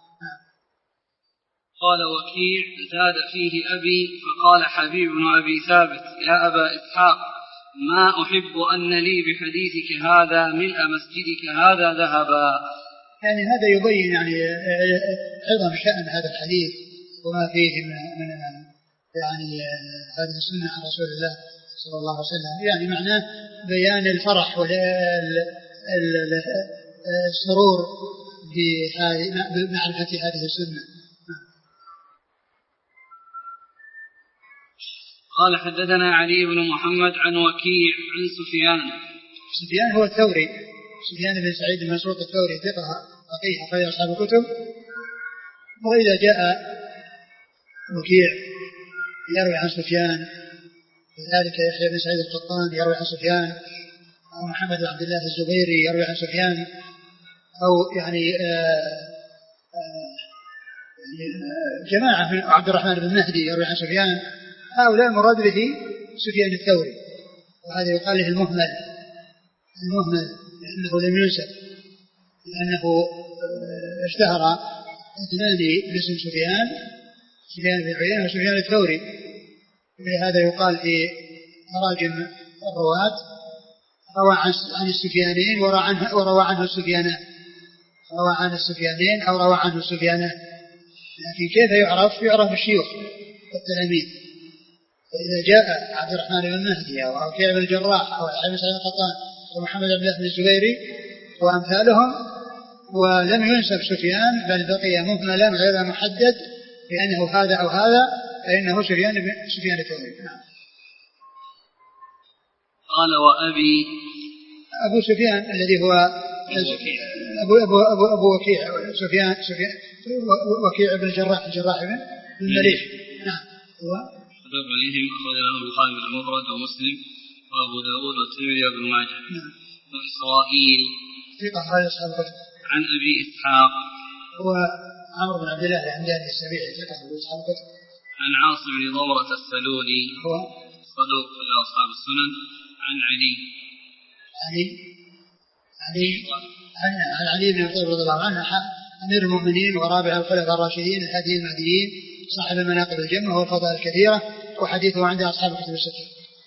قال وكيع: زاد فيه أبي، فقال حبيب بن أبي ثابت: يا أبا إسحاق، ما أحب أن لي بحديثك هذا ملء مسجدك هذا ذهبا. يعني هذا يبين يعني عظم شأن هذا الحديث وما فيه من يعني هذه السنة عن رسول الله صلى الله عليه وسلم، يعني معناه بيان الفرح والسرور بمعرفة هذه السنة. قال حدثنا علي بن محمد عن وكيع عن سفيان. سفيان هو الثوري، سفيان بن سعيد بن مسروق الثوري ثقة فقيه أخرج أصحاب الكتب. وإذا جاء وكيع يروي عن سفيان، وذلك يحيى بن سعيد القطان يروي عن سفيان، أو محمد بن عبد الله الزبيري يروي عن سفيان، أو يعني آآ آآ جماعة من عبد الرحمن بن مهدي يروي عن سفيان، هؤلاء المراد به سفيان الثوري، وهذا يقال له المهمل، المهمل لأنه لم ينسب، لأنه اشتهر اثنان باسم سفيان، سفيان بن عيينة وسفيان الثوري، ولهذا يقال في تراجم الرواة روى عن السفيانين وروى عنه السفيانان، روى عن السفيانين أو روى عنه السفيانان. لكن كيف يعرف؟ يعرف الشيوخ والتلاميذ. فإذا جاء عبد الرحمن بن مهدي أو وكيع بن الجراح أو حبيب سعيد القطان ومحمد بن عبد الله الزبيري وأمثالهم ولم ينسب سفيان بل بقي مهملا غير محدد بأنه هذا أو هذا، فإنه سفيان بن سفيان الثوري. قال وأبي أبو سفيان الذي هو أبو أبو أبو أبو وكيع سفيان سفيان وكيع بن الجراح الجراح بن المليح. نعم. هو أخرج له البخاري المفرد ومسلم وأبو داود والترمذي وابن ماجه. نعم. وإسرائيل ثقة أخرج أصحاب الكتب. عن أبي إسحاق هو عمرو بن عبد الله الحمداني السبيعي ثقة أخرج أصحاب الكتب. عن عاصم بن ضمرة السلولي هو صدوق في أصحاب السنن. عن علي علي علي عن عن علي بن أبي طالب رضي الله عنه أمير المؤمنين ورابع الخلفاء الراشدين الهادي المهديين صاحب المناقب الجمة والفضائل الكثيرة، وحديثه عند أصحاب الكتب الستة.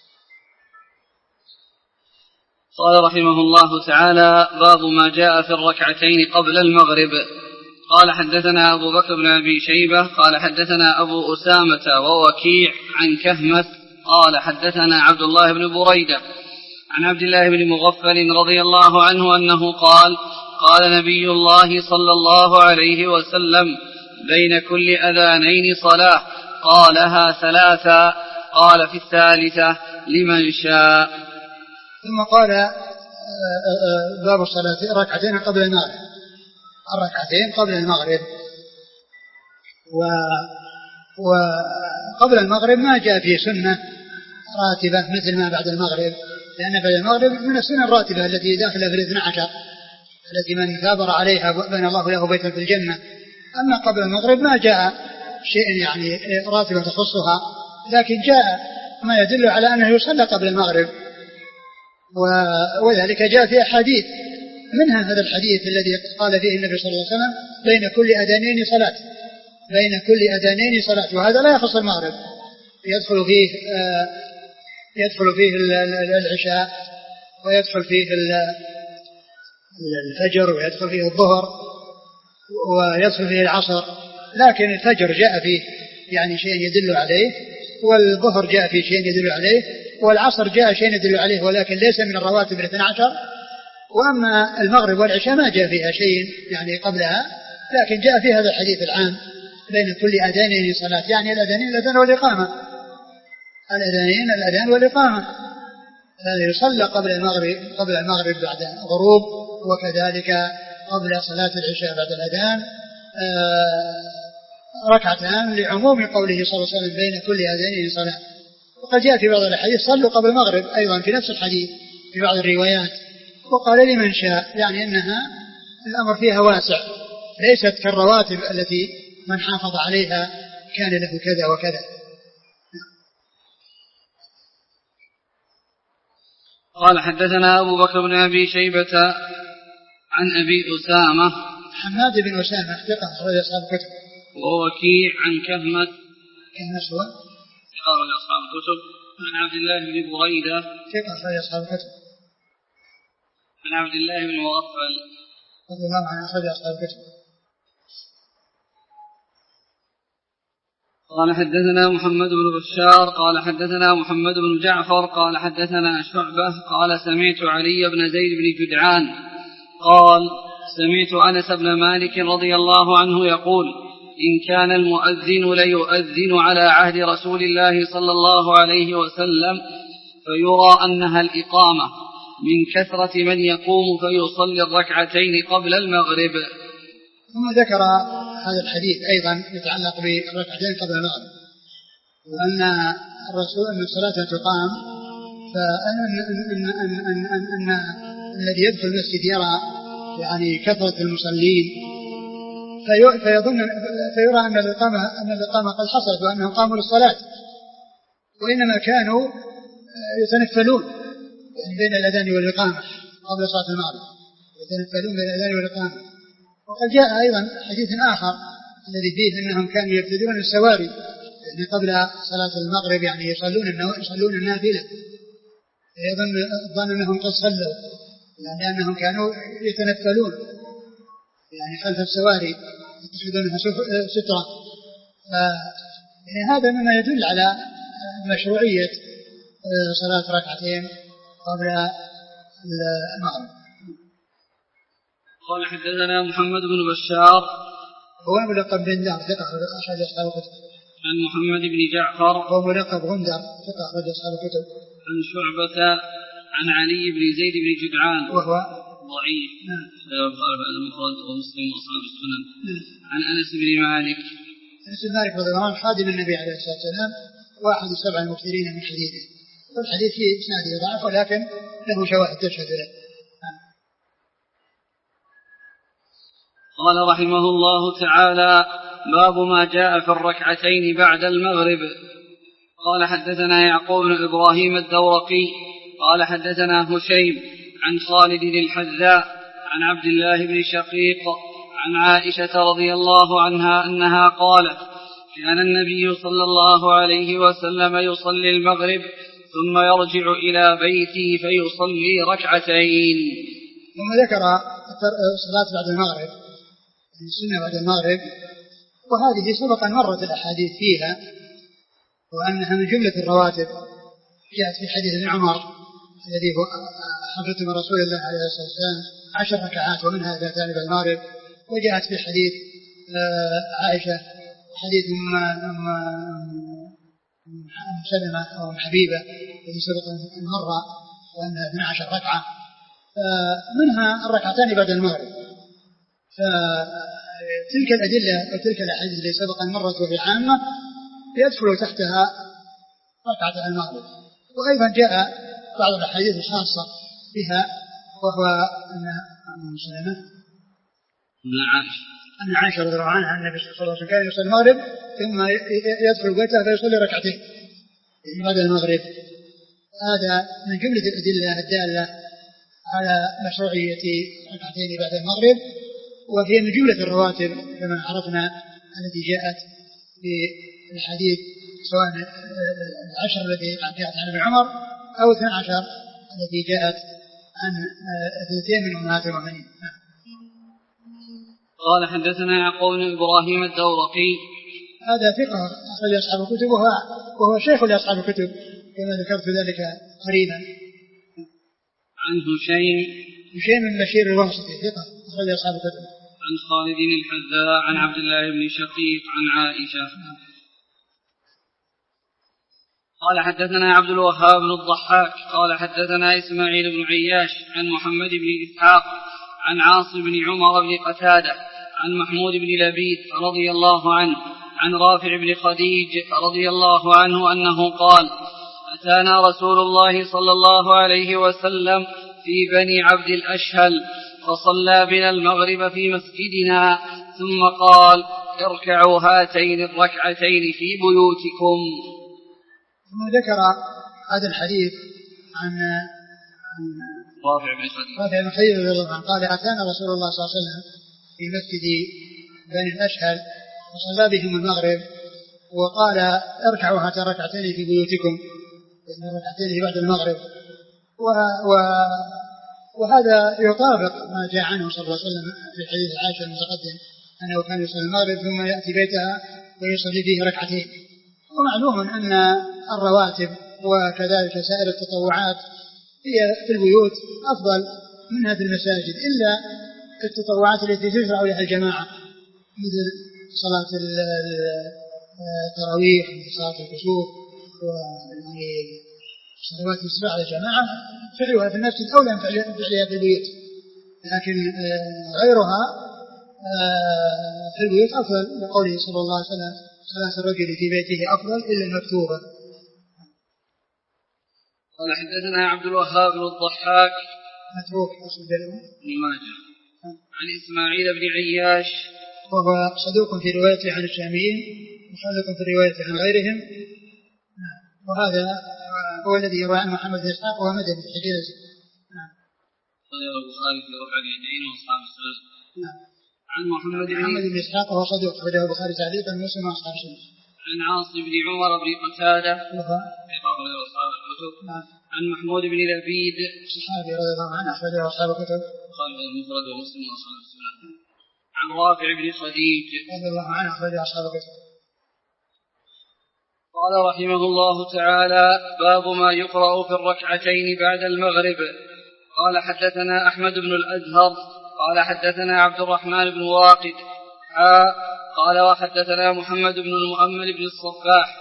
قال رحمه الله تعالى: باب ما جاء في الركعتين قبل المغرب. قال حدثنا أبو بكر بن أبي شيبة قال حدثنا أبو أسامة ووكيع عن كهمس قال حدثنا عبد الله بن بريدة عن عبد الله بن مغفل رضي الله عنه أنه قال: قال نبي الله صلى الله عليه وسلم: بين كل أذانين صلاة، قالها ثلاثا، قال في الثالثة: لمن شاء. ثم قال باب الصلاة ركعتين قبل المغرب، الركعتين قبل المغرب. وقبل المغرب ما جاء في سنة راتبة مثل ما بعد المغرب، لأن بعد المغرب من السنة الراتبة التي داخلة في الاثنى عشر التي من ثابر عليها بنى الله له بيتا في الجنة. أما قبل المغرب ما جاء شيء يعني راتبة تخصها، لكن جاء ما يدل على أنه يصلى قبل المغرب، وذلك جاء في أحاديث، منها هذا الحديث الذي قال فيه النبي صلى الله عليه وسلم: بين كل أذانين صلاة، بين كل أذانين صلاة، وهذا لا يخص المغرب، يدخل فيه آه يدخل فيه العشاء، ويدخل فيه الفجر ويدخل فيه الظهر ويدخل فيه العصر، لكن الفجر جاء فيه يعني شيء يدل عليه، والظهر جاء فيه شيء يدل عليه، والعصر جاء شيء يدل عليه ولكن ليس من الرواتب الاثنى عشر. وأما المغرب والعشاء ما جاء فيها شيء يعني قبلها، لكن جاء فيها هذا الحديث العام بين كل أذانين صلاة، يعني الأذانين الأذان والإقامة، الأذانين الأذان والإقامة، يصلى قبل المغرب قبل المغرب بعد الغروب، وكذلك قبل صلاة العشاء بعد الأذان ركعتان، لعموم قوله صلى الله عليه وسلم بين كل أذانين صلاة. وقد جاء في بعض الحديث صلوا قبل المغرب أيضا في نفس الحديث في بعض الروايات، وقال لمن شاء، يعني أنها الأمر فيها واسع، ليست كالرواتب التي من حافظ عليها كان له كذا وكذا. قال حدثنا أبو بكر بن أبي شيبة عن أبي أسامة حماد بن أسامة ثقة أخرج أصحاب الكتب، ووكيع عن كهمة كهمة سواء ثقة أخرج أصحاب الكتب، عن عبد الله بن بريدة ثقة أخرج أصحاب الكتب، عن عبد الله بن مغفل رضي الله عنه أخرج أصحاب الكتب. قال حدثنا محمد بن بشار قال حدثنا محمد بن جعفر قال حدثنا شعبة قال سمعت علي بن زيد بن جدعان قال سمعت أنس بن مالك رضي الله عنه يقول إن كان المؤذن ليؤذن على عهد رسول الله صلى الله عليه وسلم فيرى أنها الإقامة من كثرة من يقوم فيصلي الركعتين قبل المغرب. ثم ذكر هذا الحديث أيضا يتعلق بالركعتين قبل المغرب، وأن الرسول أن الصلاة تقام، فأن أن أن أن أن أن الذي يدخل المسجد يرى يعني كثرة المصلين فيظن فيرى أن الإقامة أن الإقامة قد حصلت وأنهم قاموا للصلاة، وإنما كانوا يتنفلون يعني بين الأذان والإقامة قبل صلاة المغرب، يتنفلون بين الأذان والإقامة. وقد جاء أيضا حديث آخر الذي فيه أنهم كانوا يبتدرون السواري يعني قبل صلاة المغرب، يعني يصلون يصلون النافلة، يظن ظن أنهم قد صلوا يعني أنهم كانوا يتنفلون يعني خلف السواري يتخذونها سترة. يعني هذا مما يدل على مشروعية صلاة ركعتين قبل المغرب. قال حدثنا محمد بن بشار هو ملقب غندر ثقة أخرج أصحاب الكتب، عن محمد بن جعفر هو ملقب غندر ثقة أخرج أصحاب الكتب، عن شعبة عن علي بن زيد بن جدعان وهو ضعيف البخاري بعد المفرد ومسلم وأصحاب السنن. عن أنس بن مالك أنس بن مالك رضي الله عنه خادم النبي عليه الصلاة والسلام واحد السبع المكثرين من حديثه، والحديث فيه إسناده ضعف ولكن له شواهد تشهد له. قال رحمه الله تعالى باب ما جاء في الركعتين بعد المغرب. قال حدثنا يعقوب بن إبراهيم الدورقي قال حدثنا هشيم عن خالد الحذاء عن عبد الله بن شقيق عن عائشة رضي الله عنها أنها قالت كان النبي صلى الله عليه وسلم يصلي المغرب ثم يرجع إلى بيته فيصلي ركعتين. ثم ذكر الصلاة بعد المغرب السنة بعد المغرب، وهذه سبقا مرت الأحاديث فيها وأنها من جملة الرواتب. جاءت في حديث ابن عمر الذي هو حفظت من رسول الله عليه الصلاة والسلام عشر ركعات ومنها ذاتان بعد المغرب. وجاءت في حديث عائشة حديث أم سلمة أو حبيبة الذي سبقا مر وأنها اثنتا عشرة ركعة منها الركعتان بعد المغرب. فتلك الأدلة وتلك الأحاديث التي سبقا مرت وهي عامة يدخل تحتها ركعة المغرب. وأيضا جاء بعض الأحاديث الخاصة بها وهو أن أم سلمة أن عائشة رضي الله عنها النبي صلى الله عليه وسلم كان يصلي المغرب ثم يدخل بيته فيصلي ركعتين بعد المغرب. هذا من جملة الأدلة الدالة على مشروعية ركعتين بعد المغرب، وهي من جملة الرواتب كما عرفنا التي جاءت في الحديث سواء العشر التي جاءت عن ابن عمر أو اثنتا عشر التي جاءت عن اثنتين من أمهات المؤمنين. قال حدثنا يعقوب بن إبراهيم الدورقي هذا ثقة أخرج أصحاب الكتب وهو, وهو شيخ لأصحاب الكتب كما ذكرت ذلك قريبا. عن هشيم هشيم بن بشير الواسطي ثقة أخرج أصحاب الكتب. عن خالد الحذاء عن عبد الله بن شقيق عن عائشة. قال حدثنا عبد الوهاب بن الضحاك قال حدثنا إسماعيل بن عياش عن محمد بن إسحاق عن عاصم بن عمر بن قتادة عن محمود بن لبيد رضي الله عنه عن رافع بن خديج رضي الله عنه أنه قال أتانا رسول الله صلى الله عليه وسلم في بني عبد الأشهل فصلى بنا المغرب في مسجدنا ثم قال اركعوا هاتين الركعتين في بيوتكم. ثم ذكر هذا الحديث عن رافع بن خديج رافع بن خديج رضي الله عنه قال أتانا رسول الله صلى الله عليه وسلم في مسجد بني الأشهل وصلى بهم المغرب وقال اركعوا هاتين الركعتين في بيوتكم الركعتين بعد المغرب. و... و... وهذا يطابق ما جاء عنه صلى الله عليه وسلم في حديث عائشة المتقدم أنه كان يصلي المغرب ثم يأتي بيتها ويصلي فيه ركعتين. ومعلوم أن الرواتب وكذلك سائر التطوعات هي في البيوت أفضل منها في المساجد إلا التطوعات التي تشرع لها الجماعة مثل صلاة التراويح مثل صلاة الكسوف وصلوات الإسراء على الجماعة فعلها في المسجد أولى من فعلها في البيوت، لكن غيرها في البيوت أفضل لقوله صلى الله عليه وسلم صلاة الرجل في بيته أفضل إلا المكتوبة. قال حدثنا عبد الوهاب بن الضحاك متروك أصل بن ماجه عن إسماعيل بن عياش وهو صدوق في روايته عن الشاميين وصدوق في روايته عن غيرهم، وهذا هو الذي يروى عن محمد بن إسحاق وهو مدني في الحجاز. صدر البخاري في رفع اليدين وأصحاب السنن. عن محمد محمد بن إسحاق وهو صدوق أخرجه البخاري تعليقا ومسلم وأصحاب السنن. عن عاصم بن عمر بن قتادة في أصحاب الكتب. عن محمود بن لبيد صحابي رضي الله عنه أخرجه أصحاب الكتب. قال المفرد ومسلم وأصحاب السنن. عن رافع بن خديج رضي الله عنه أخرجه أصحاب الكتب. قال رحمه الله تعالى باب ما يقرأ في الركعتين بعد المغرب. قال حدثنا أحمد بن الأزهر قال حدثنا عبد الرحمن بن واقد حا قال وحدثنا محمد بن المؤمل بن الصباح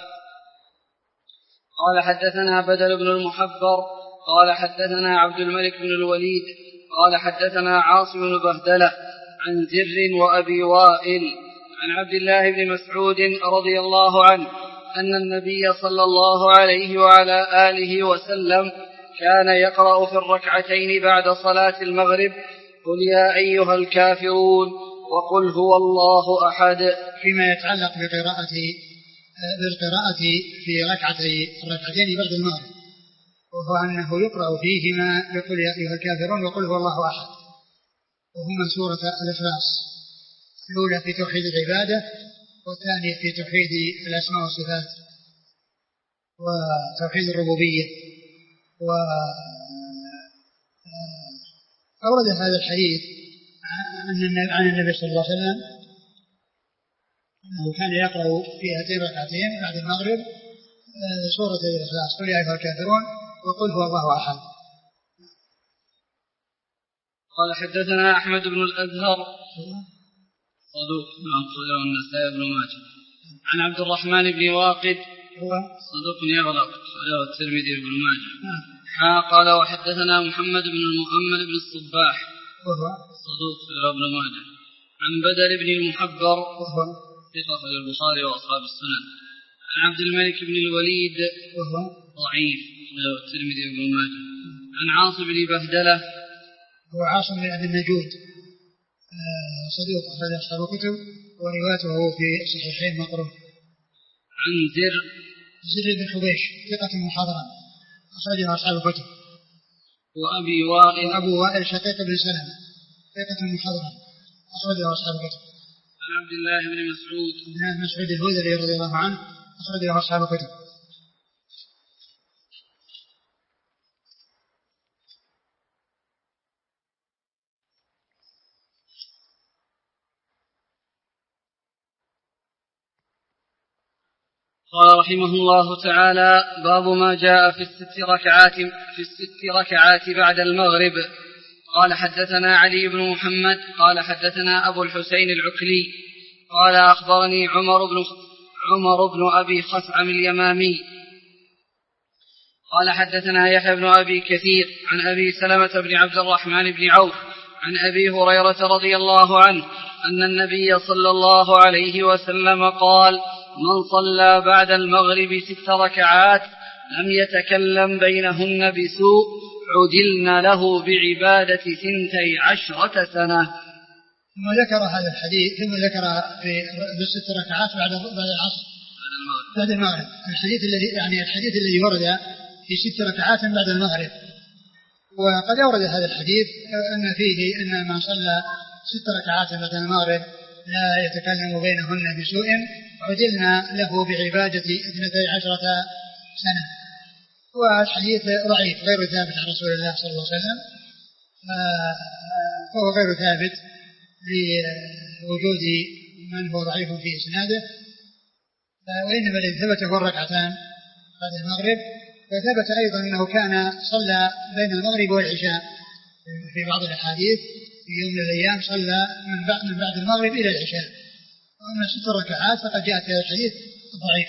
قال حدثنا بدل بن المحبر قال حدثنا عبد الملك بن الوليد قال حدثنا عاصم بن بهدلة عن زر وأبي وائل عن عبد الله بن مسعود رضي الله عنه أن النبي صلى الله عليه وعلى آله وسلم كان يقرأ في الركعتين بعد صلاة المغرب قل يا أيها الكافرون وقل هو الله أحد. فيما يتعلق بقراءة بالقراءة في ركعتي الركعتين بعد المغرب، وهو أنه يقرأ فيهما يقول يا أيها الكافرون وقل هو الله أحد، وهما سورة الإخلاص، الأولى في توحيد العبادة والثانية في توحيد الأسماء والصفات وتوحيد الربوبية. وأورد هذا الحديث عن النبي صلى الله عليه وسلم أنه كان يقرأ في هاتين الركعتين بعد المغرب سورة الإخلاص قل يا أيها الكافرون وقل هو الله أحد. قال حدثنا أحمد بن الأزهر صدوق أخرجه النسائي بن ماجه عن عبد الرحمن بن واقد هو صدوق يغلط أخرجه الترمذي بن ماجه. ها قال وحدثنا محمد بن المؤمل بن الصباح وهو صدوق ابن ماجه عن بدل بن المحبر وهو ثقة البخاري وأصحاب السنن عن عبد الملك بن الوليد وهو ضعيف أخرجه الترمذي بن ماجه عن عاصم بن بهدلة هو عاصم بن أبي النجود صدوق أخرج أصحاب الكتب وروايته في الصحيحين مقروء. عن زر زر بن حبيش ثقة محاضرة أخرجها أصحاب الكتب. وأبي وائل وأبو وائل شقيق بن سلمة ثقة محاضرة أخرجها أصحاب الكتب. عن عبد الله بن مسعود بن مسعود الهذلي رضي الله عنه أخرجها أصحاب الكتب. قال رحمه الله تعالى: باب ما جاء في الست ركعات في الست ركعات بعد المغرب. قال حدثنا علي بن محمد قال حدثنا أبو الحسين العكلي قال أخبرني عمر بن عمر بن أبي خثعم اليمامي قال حدثنا يحيى بن أبي كثير عن أبي سلمة بن عبد الرحمن بن عوف عن أبي هريرة رضي الله عنه أن النبي صلى الله عليه وسلم قال: من صلى بعد المغرب ست ركعات لم يتكلم بينهن بسوء عدلن له بعبادة ثنتي عشرة سنة. ثم ذكر هذا الحديث ثم ذكر في الست ركعات بعد بعد العصر بعد المغرب الحديث الذي يعني الحديث الذي ورد في ست ركعات بعد المغرب. وقد أورد هذا الحديث أن فيه أن من صلى ست ركعات بعد المغرب لا يتكلم بينهن بسوء عدلنا له بعبادة اثنتي عشرة سنة. والحديث ضعيف غير ثابت عن رسول الله صلى الله عليه وسلم، فهو غير ثابت لوجود من هو ضعيف في إسناده، وإنما الذي ثبت هو الركعتان بعد المغرب. وثبت أيضا أنه كان صلى بين المغرب والعشاء في بعض الأحاديث في يوم من الأيام صلى من بعد, من بعد المغرب إلى العشاء. وأما ست ركعات فقد جاءت في هذا الحديث ضعيف.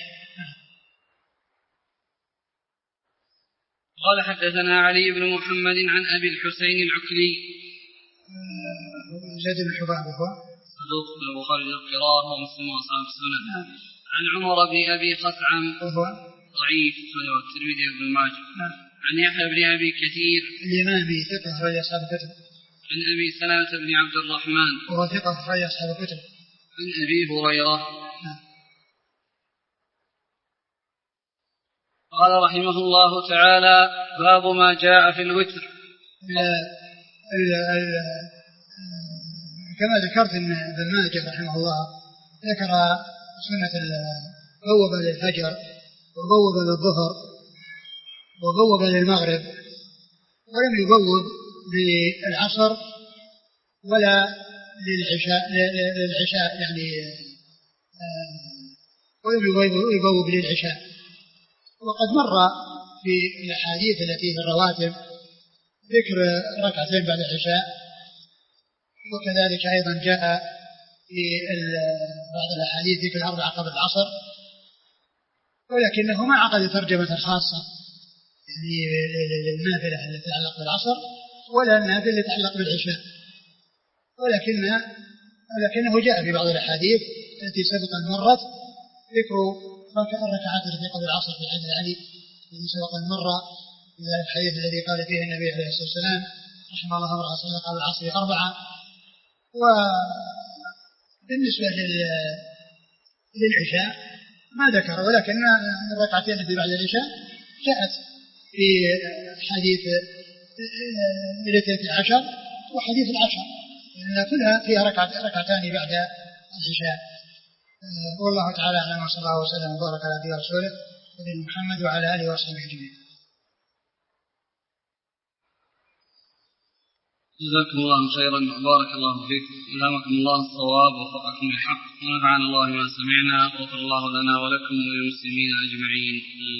قال حدثنا علي بن محمد عن أبي الحسين العكلي زيد بن حباب هو صدوق البخاري القراءة ومسلم وأصحاب السنن. عن عمر بن أبي خثعم وهو ضعيف خرجه الترمذي وابن ماجه. عن يحيى بن أبي كثير اليمامي ثقة خرج أصحاب الكتب. عن أبي سلمة بن عبد الرحمن وهو ثقة خرج أصحاب الكتب. عن أبي هريرة. قال رحمه الله تعالى: باب ما جاء في الوتر. ال ال كما ذكرت ان ابن ماجه رحمه الله ذكر سنة بوب للفجر وبوب للظهر وبوب للمغرب، ولم يبوب للعصر ولا للعشاء للعشاء يعني ولم يبوب للعشاء. وقد مر في الأحاديث التي في الرواتب ذكر ركعتين بعد العشاء، وكذلك أيضا جاء في بعض الأحاديث ذكر الأربعة قبل العصر، ولكنه ما عقد ترجمة خاصة يعني للنافلة التي تتعلق بالعصر ولا النافلة التي تتعلق بالعشاء، ولكن ولكنه جاء في بعض الأحاديث التي سبقا مرت ذكر الركعات التي قبل العصر في حديث علي الذي سبق المر في الحديث الذي قال فيه النبي عليه الصلاة والسلام: رحم الله امرأ صلى قبل العصر أربعة. وبالنسبة للعشاء ما ذكر، ولكن الركعتين التي بعد العشاء جاءت في حديث الاثنتي عشر وحديث العشر، لأن كلها فيها ركعتان بعد العشاء. والله تعالى أعلم، وصلى الله وسلم وبارك على نبينا ورسوله نبينا محمد وعلى آله وصحبه أجمعين. جزاكم الله خيرا وبارك الله فيكم، ألهمكم الله الصواب ووفقكم للحق، ونفعنا الله بما سمعنا، وغفر الله لنا ولكم وللمسلمين أجمعين.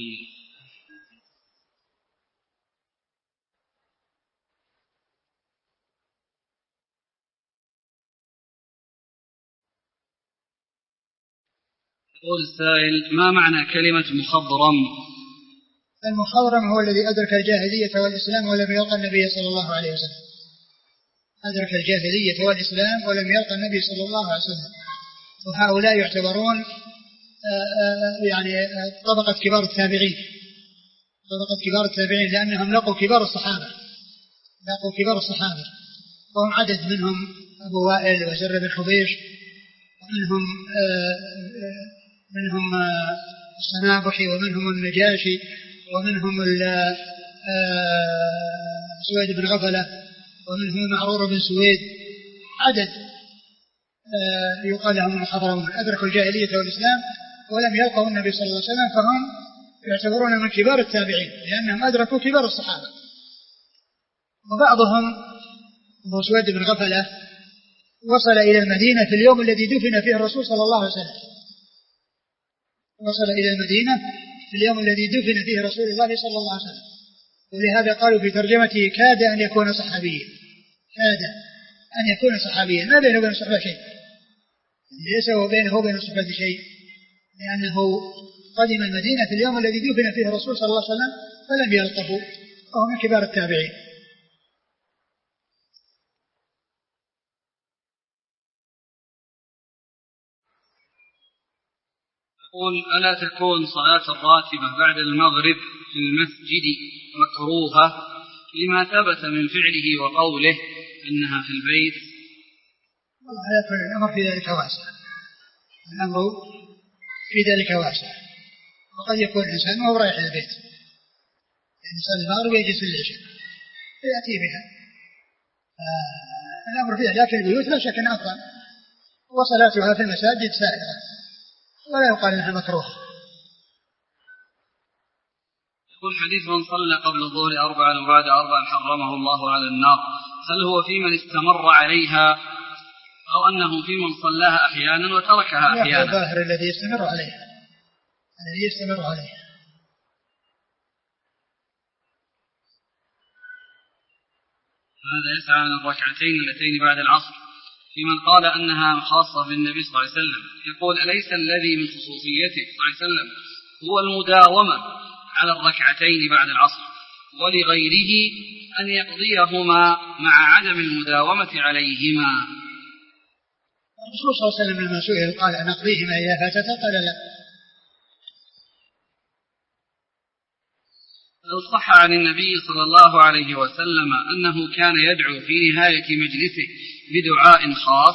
يقول السائل: ما معنى كلمة مخضرم؟ المخضرم هو الذي أدرك الجاهلية والإسلام ولم يلقى النبي صلى الله عليه وسلم. أدرك الجاهلية والإسلام ولم يلقى النبي صلى الله عليه وسلم، وهؤلاء يعتبرون يعني طبقة كبار التابعين، طبقة كبار التابعين لأنهم لقوا كبار الصحابة، لقوا كبار الصحابة، وهم عدد منهم أبو وائل وزر بن حبيش، ومنهم منهم الصنابحي، ومنهم النجاشي، ومنهم سويد بن غفلة، ومنهم معرور بن سويد، عدد يقال لهم المخضرمون. أدركوا الجاهلية والإسلام ولم يلقوا النبي صلى الله عليه وسلم، فهم يعتبرون من كبار التابعين لأنهم أدركوا كبار الصحابة. وبعضهم هو سويد بن غفلة وصل إلى المدينة في اليوم الذي دفن فيه الرسول صلى الله عليه وسلم، وصل إلى المدينة في اليوم الذي دفن فيه رسول الله صلى الله عليه وسلم، ولهذا قالوا في ترجمته كاد أن يكون صحابيا، كاد أن يكون صحابيا، ما بينه وبين الصحبة شيء، ليس وبينه وبين الصحبة شيء، لأنه قدم المدينة في اليوم الذي دفن فيه الرسول صلى الله عليه وسلم فلم يلقه، وهو من كبار التابعين. يقول: ألا تكون صلاة الراتبة بعد المغرب في المسجد مكروهة لما ثبت من فعله وقوله إنها في البيت؟ والله يكون الأمر في ذلك واسع، الأمر في ذلك واسع، وقد يكون الإنسان ما هو رايح إلى البيت، الإنسان المغرب يجلس العشاء فيأتي بها، الأمر فيها، لكن البيوت لا شك أن أفضل، وصلاتها في المساجد سائرة ولا يقال انها مكروه. يقول: حديث من صلى قبل الظهر أربعا وبعد أربعا حرمه الله على النار، هل هو في من استمر عليها أو أنه في من صلاها أحيانا وتركها أحيانا؟ الظاهر الذي يستمر عليها، الذي يستمر عليها. هذا يسعى عن الركعتين اللتين بعد العصر في من قال أنها خاصة بالنبي صلى الله عليه وسلم. يقول: أليس الذي من خصوصيته صلى الله عليه وسلم هو المداومة على الركعتين بعد العصر، ولغيره أن يقضيهما مع عدم المداومة عليهما؟ الرسول صلى الله عليه وسلم لما سئل قال: أن أقضيهما إذا فاتتا؟ قال: لا. هل صح عن النبي صلى الله عليه وسلم أنه كان يدعو في نهاية مجلسه بدعاء خاص؟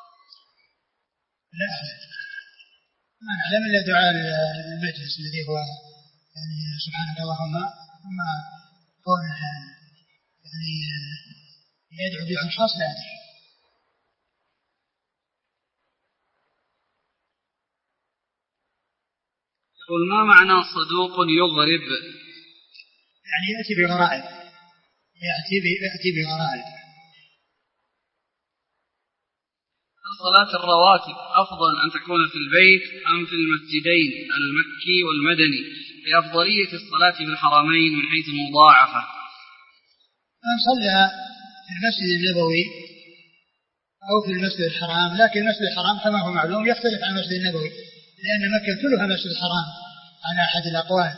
لا، ما نعلم إلا دعاء المجلس الذي هو يعني سبحانك اللهم، أما كونه يعني يدعو بدعاء خاص لا أدري. يقول: ما معنى صدوق يضرب؟ يعني يأتي بغرائب، يأتي يأتي بغرائب. صلاة الرواتب أفضل أن تكون في البيت أم في المسجدين المكي والمدني بأفضلية الصلاة في الحرمين من حيث المضاعفة؟ من صلى في المسجد النبوي أو في المسجد الحرام، لكن المسجد الحرام كما هو معلوم يختلف عن المسجد النبوي، لأن مكة كلها مسجد الحرام على أحد الأقوال،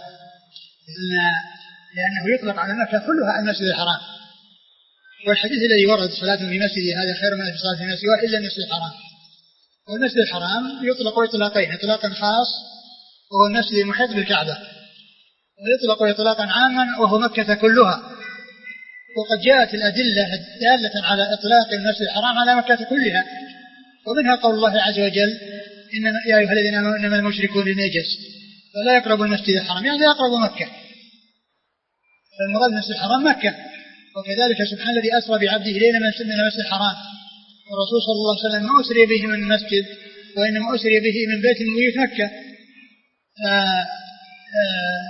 لأنه يطلق على مكة كلها المسجد الحرام، والحديث الذي ورد صلاة في مسجد هذا خير من صلاة في مسجد إلا المسجد الحرام. والمسجد الحرام يطلق إطلاقين: إطلاقا خاص وهو المسجد المحيط بالكعبة، ويطلق إطلاقا عاما وهو مكة كلها. وقد جاءت الأدلة الدالة على إطلاق المسجد الحرام على مكة كلها، ومنها قول الله عز وجل: إن يا أيها الذين آمنوا إنما المشركون نجس فلا يقربوا المسجد الحرام، يعني لا يقربوا مكة، فالمراد المسجد الحرام مكة. وكذلك سبحان الذي أسرى بعبده ليلا من المسجد الحرام، والرسول صلى الله عليه وسلم ما أسري به من المسجد وإنما أسري به من بيت من بيوت مكة. آآ آآ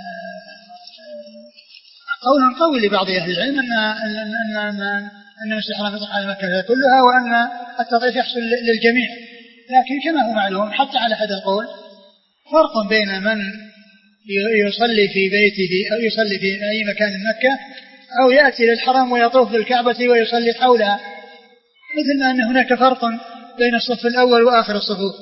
قول قول لبعض أهل العلم أن أن أن أن المسجد الحرام يطلق على مكة كلها وأن التضعيف يحصل للجميع، لكن كما هو معلوم حتى على هذا القول فرق بين من يصلي في بيته أو يصلي في أي مكان من مكة أو يأتي للحرم ويطوف بالكعبة ويصلي حولها، مثل ما أن هناك فرق بين الصف الأول وآخر الصفوف،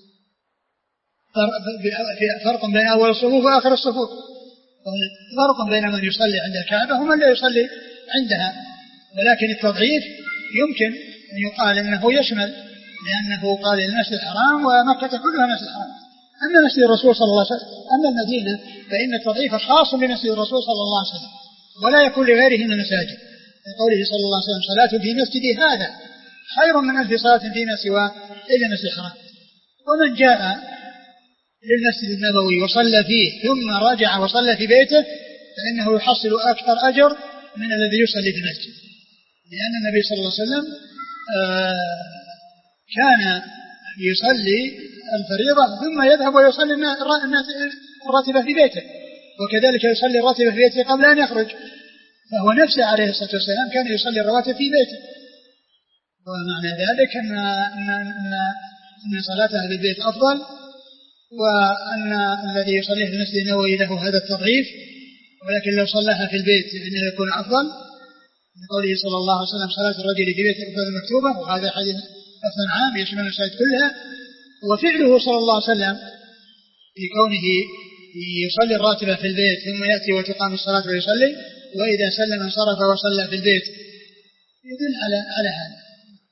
فرق بين أول الصفوف وآخر الصفوف، فرق بين من يصلي عند الكعبة ومن لا يصلي عندها. ولكن التضعيف يمكن أن يقال أنه يشمل، لأنه قال المسجد الحرام ومكة كلها مسجد الحرام. أما مسجد الرسول صلى الله عليه وسلم أما المدينة فإن التضعيف خاص بمسجد الرسول صلى الله عليه وسلم ولا يكون لغيره من المساجد، لقوله صلى الله عليه وسلم: صلاة في مسجدي هذا خير من ألف صلاة فيما سواه إلا المسجد الحرام. ومن جاء للمسجد النبوي وصلى فيه ثم رجع وصلى في بيته فإنه يحصل أكثر أجر من الذي يصلي في المسجد، لأن النبي صلى الله عليه وسلم كان يصلي الفريضة ثم يذهب ويصلي الراتبة في بيته، وكذلك يصلي الراتبة في بيته قبل أن يخرج، فهو نفسه عليه الصلاة والسلام كان يصلي الرواتب في بيته. ومعنى ذلك أن, أن, أن, أن صلاتها في البيت أفضل، وأن الذي يصلي في المسجد النبوي له هذا التضعيف، ولكن لو صلىها في البيت فإنه يكون أفضل، لقوله صلى الله عليه وسلم صلاة الرجل في بيته أفضل المكتوبة، وهذا حديث أصلا عام يشمل المساجد كلها. وفعله صلى الله عليه وسلم في كونه يصلي الراتبة في البيت ثم يأتي وتقام الصلاة ويصلي، وإذا سلم انصرف وصلى في البيت، يدل على على هذا.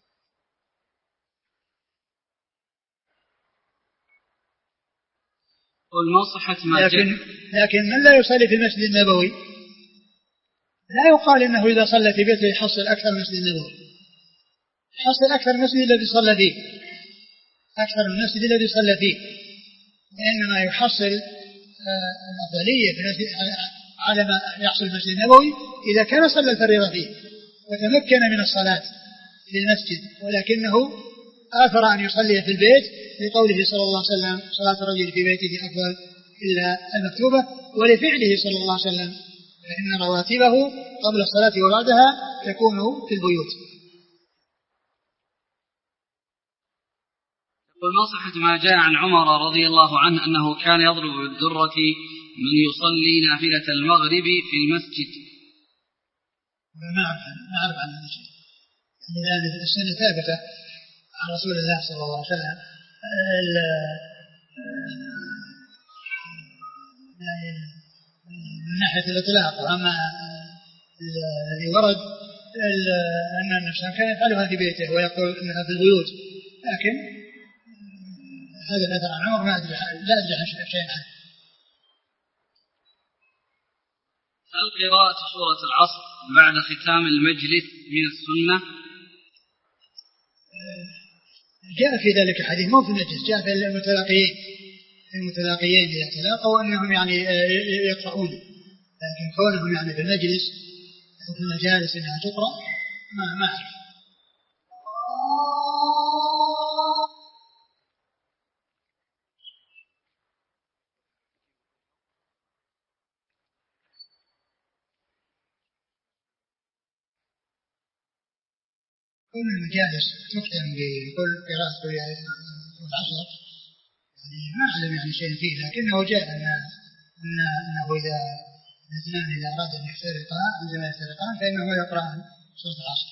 لكن لكن من لا يصلي في المسجد النبوي لا يقال إنه إذا صلى في بيته يحصل أكثر من المسجد النبوي، يحصل أكثر المسجد الذي صلى فيه، أكثر من المسجد الذي صلى فيه، وإنما يحصل الأفضلية على ما يحصل في المسجد النبوي إذا كان صلى الفريضة فيه وتمكن من الصلاة في المسجد، ولكنه آثر أن يصلي في البيت لقوله صلى الله عليه وسلم صلاة الرجل في بيته أفضل إلا المكتوبة، ولفعله صلى الله عليه وسلم فإن رواتبه قبل الصلاة وبعدها تكون في البيوت. وما صحة ما جاء عن عمر رضي الله عنه أنه كان يضرب بالدرة من يصلي نافلة المغرب في المسجد؟ ما أعرف عن هذا الشيء، لأن السنة ثابتة عن رسول الله صلى الله عليه وسلم من ناحية الإطلاق. وأما الذي ورد أن النبي كان يفعلها في بيته ويقول أنها في البيوت، لكن هذا الأثر عن عمر ما أدري لا أدري عن شيء عنه. هل قراءة سورة العصر بعد ختام المجلس من السنة؟ جاء في ذلك حديث مو في المجلس، جاء في المتلاقيين المتلاقيين إذا تلاقوا أنهم يعني يقرؤون، لكن كونهم يعني في المجلس أو في المجالس أنها تقرأ ما ما أعرف. كل المجالس تختم بكل قراءة العصر يعني ما أعلم يعني شيء فيه، لكنه جاء أن أن أنه إذا الاثنان إذا أراد أن يفترقا عندما يفترقان فإنه يقرأان سورة العصر.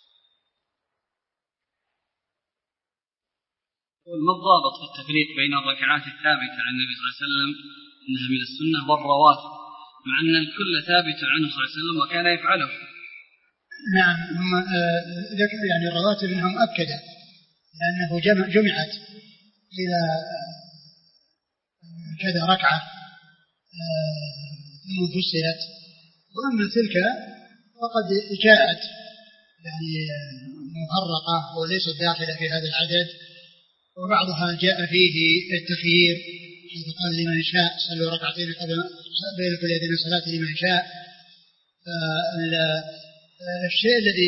ما الضابط في التفريق بين الركعات الثابتة عن النبي صلى الله عليه وسلم أنها من السنة والرواتب، مع أن الكل ثابت عنه صلى الله عليه وسلم وكان يفعله؟ نعم، هم ذكر يعني الرواتب انها مؤكده لانه جمع جمعت الى كذا ركعه ثم فصلت، واما تلك فقد جاءت يعني مفرقه وليست داخله في هذا العدد، وبعضها جاء فيه التخيير حيث قال لمن شاء صلوا ركعتين بين كل يدين صلاه لمن شاء. الشيء الذي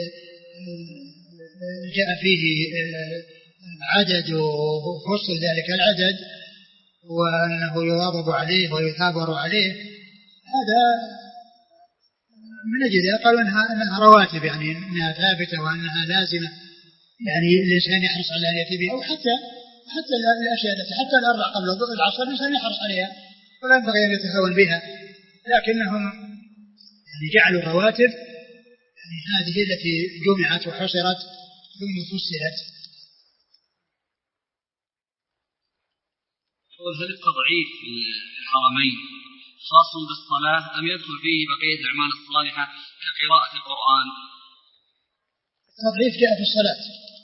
جاء فيه عدد وفصل ذلك العدد وأنه يواظب عليه ويثابر عليه، هذا من أجل قالوا أنها, أنها رواتب، يعني أنها ثابتة وأنها لازمة، يعني الإنسان يحرص على أن يأتي بها، وحتى حتى الأشياء التي حتى الأربع قبل العصر الإنسان يحرص عليها ولا ينبغي أن يتهاون بها، لكنهم يعني جعلوا الرواتب يعني هذه التي جمعت وحصرت ثم فصلت. هل التضعيف في الحرمين خاص بالصلاة أم يدخل فيه بقية الأعمال الصالحة كقراءة القرآن؟ التضعيف جاء في الصلاة،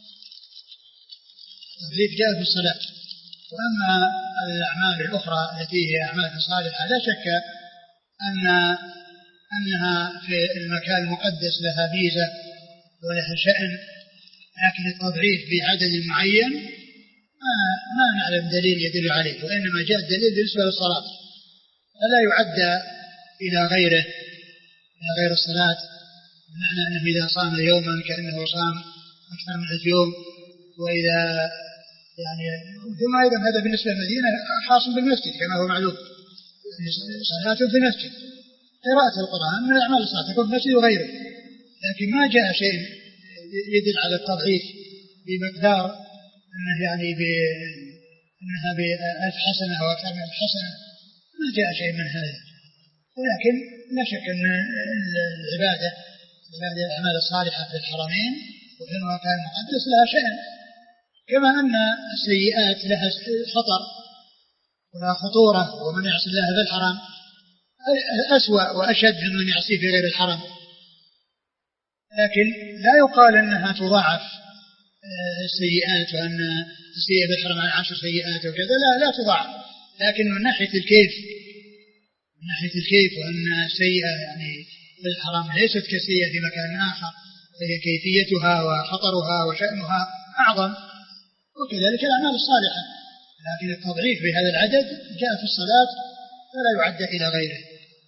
التضعيف جاء في الصلاة، وأما الأعمال الأخرى التي هي أعمال صالحة لا شك أن أنها في المكان المقدس لها ميزة ولها شأن، لكن التضعيف بعدد معين ما, ما نعلم دليل يدل عليه، وإنما جاء الدليل بالنسبة للصلاة فلا يعد إلى غيره إلى غير الصلاة، بمعنى أنه إذا صام يوما كأنه صام أكثر من ألف يوم، وإذا يعني ثم أيضا هذا بالنسبة للمدينة خاص بالمسجد كما هو معلوم، صلاة في المسجد، قراءة القرآن من الأعمال الصالحة تكون في المسجد وغيره، لكن ما جاء شيء يدل على التضعيف بمقدار أنه يعني أنها بألف حسنة أو أكثر من ألف حسنة، ما جاء شيء من هذا. ولكن لا شك أن العبادة العبادة الأعمال الصالحة في الحرمين وفي المكان المقدس لها شأن، كما أن السيئات لها خطر ولها خطورة، ومن يعصي الله في الحرم أسوأ وأشد من يعصي في غير الحرم. لكن لا يقال أنها تضاعف السيئات وأن السيئة في الحرم عن عشر سيئات وكذا، لا لا تضاعف، لكن من ناحية الكيف من ناحية الكيف وأن السيئة يعني في الحرم ليست كالسيئة في مكان آخر، فهي كيفيتها وخطرها وشأنها أعظم، وكذلك الأعمال الصالحة. لكن التضعيف بهذا العدد جاء في الصلاة فلا يعد إلى غيره.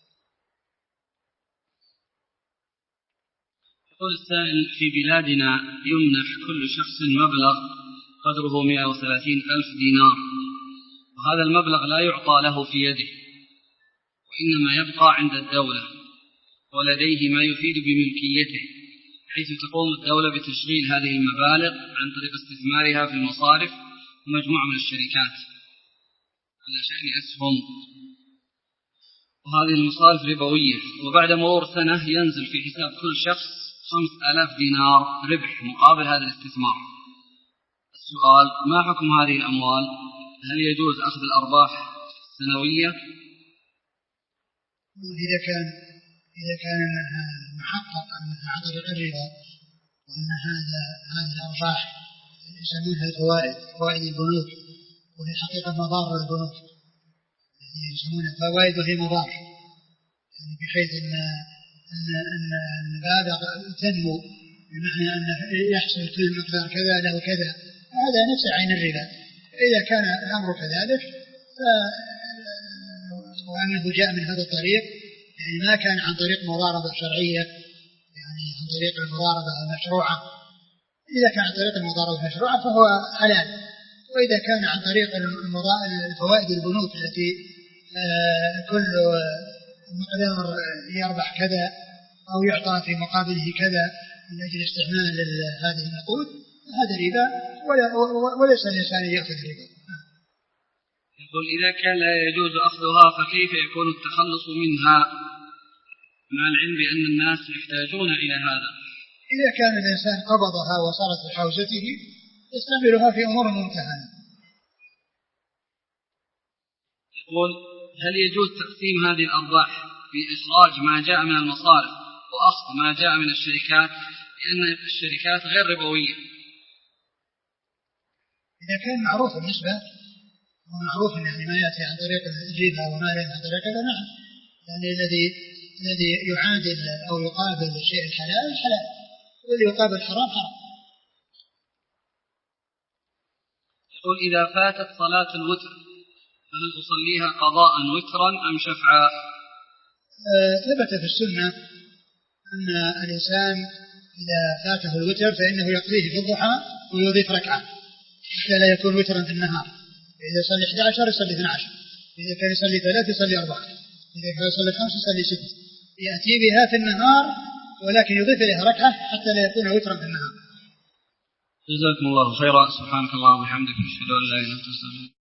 يقول السائل: في بلادنا يمنح كل شخص مبلغ قدره مئة وثلاثين ألف دينار، وهذا المبلغ لا يعطى له في يده، وإنما يبقى عند الدولة ولديه ما يفيد بملكيته، حيث تقوم الدولة بتشغيل هذه المبالغ عن طريق استثمارها في المصارف ومجموعة من الشركات على شأن أسهم، وهذه المصارف ربوية، وبعد مرور سنة ينزل في حساب كل شخص خمس آلاف دينار ربح مقابل هذا الاستثمار. السؤال: ما حكم هذه الأموال؟ هل يجوز أخذ الأرباح السنوية؟ إذا كان إذا كان محقق أنها عن طريق الربا، وأن هذا هذه الأرباح يسمونها الفوائد، فوائد البنوك، وهي حقيقة مضار البنوك، يسمونها فوائد وهي مضار، يعني بحيث أن أن أن المبالغ تنمو، بمعنى أن يحصل كل مقدار كذا له كذا، هذا نفس عين الربا. إذا كان الأمر كذلك وأنه جاء من هذا الطريق، يعني ما كان عن طريق مضاربة شرعية، يعني عن طريق المضاربة المشروعة، إذا كان عن طريق المضاربة المشروعة فهو حلال. وإذا كان عن طريق الفوائد البنوك التي كل مقدار يربح كذا أو يعطى في مقابله كذا من أجل استعمال هذه النقود، هذا ربا، وليس الإنسان يأخذ ربا. يقول: إذا كان لا يجوز أخذها فكيف يكون التخلص منها مع العلم بأن الناس يحتاجون إلى هذا؟ إذا كان الإنسان قبضها وصارت في حوزته يستعملها في أمور ممتهنة. يقول: هل يجوز تقسيم هذه الأرباح بإخراج ما جاء من المصارف وأخذ ما جاء من الشركات، لأن الشركات غير ربوية؟ إذا كان معروف النسبة ومعروف يعني ما يأتي عن طريق الربا وما لا عن طريق هذا، نعم، يعني الذي الذي يعادل أو يقابل الشيء الحلال حلال، والذي يقابل الحرام حرام. يقول: إذا فاتت صلاة الوتر فهل أصليها قضاء وترا أم شفعا؟ أه ثبت في السنة أن الإنسان إذا فاته الوتر فإنه يقضيه في الضحى ويضيف ركعة حتى لا يكون وترا في النهار. إذا يصلي إحدى عشر يصلي اثنى عشر، إذا كان يصلي ثلاث يصلي أربعة، إذا كان يصلي خمس يصلي ست، يأتي بها في النهار ولكن يضيف إليها ركعة حتى لا يكون وترا في النهار. جزاكم الله خيرا. سبحانك اللهم وبحمدك، أشهد أن لا إله إلا أنت.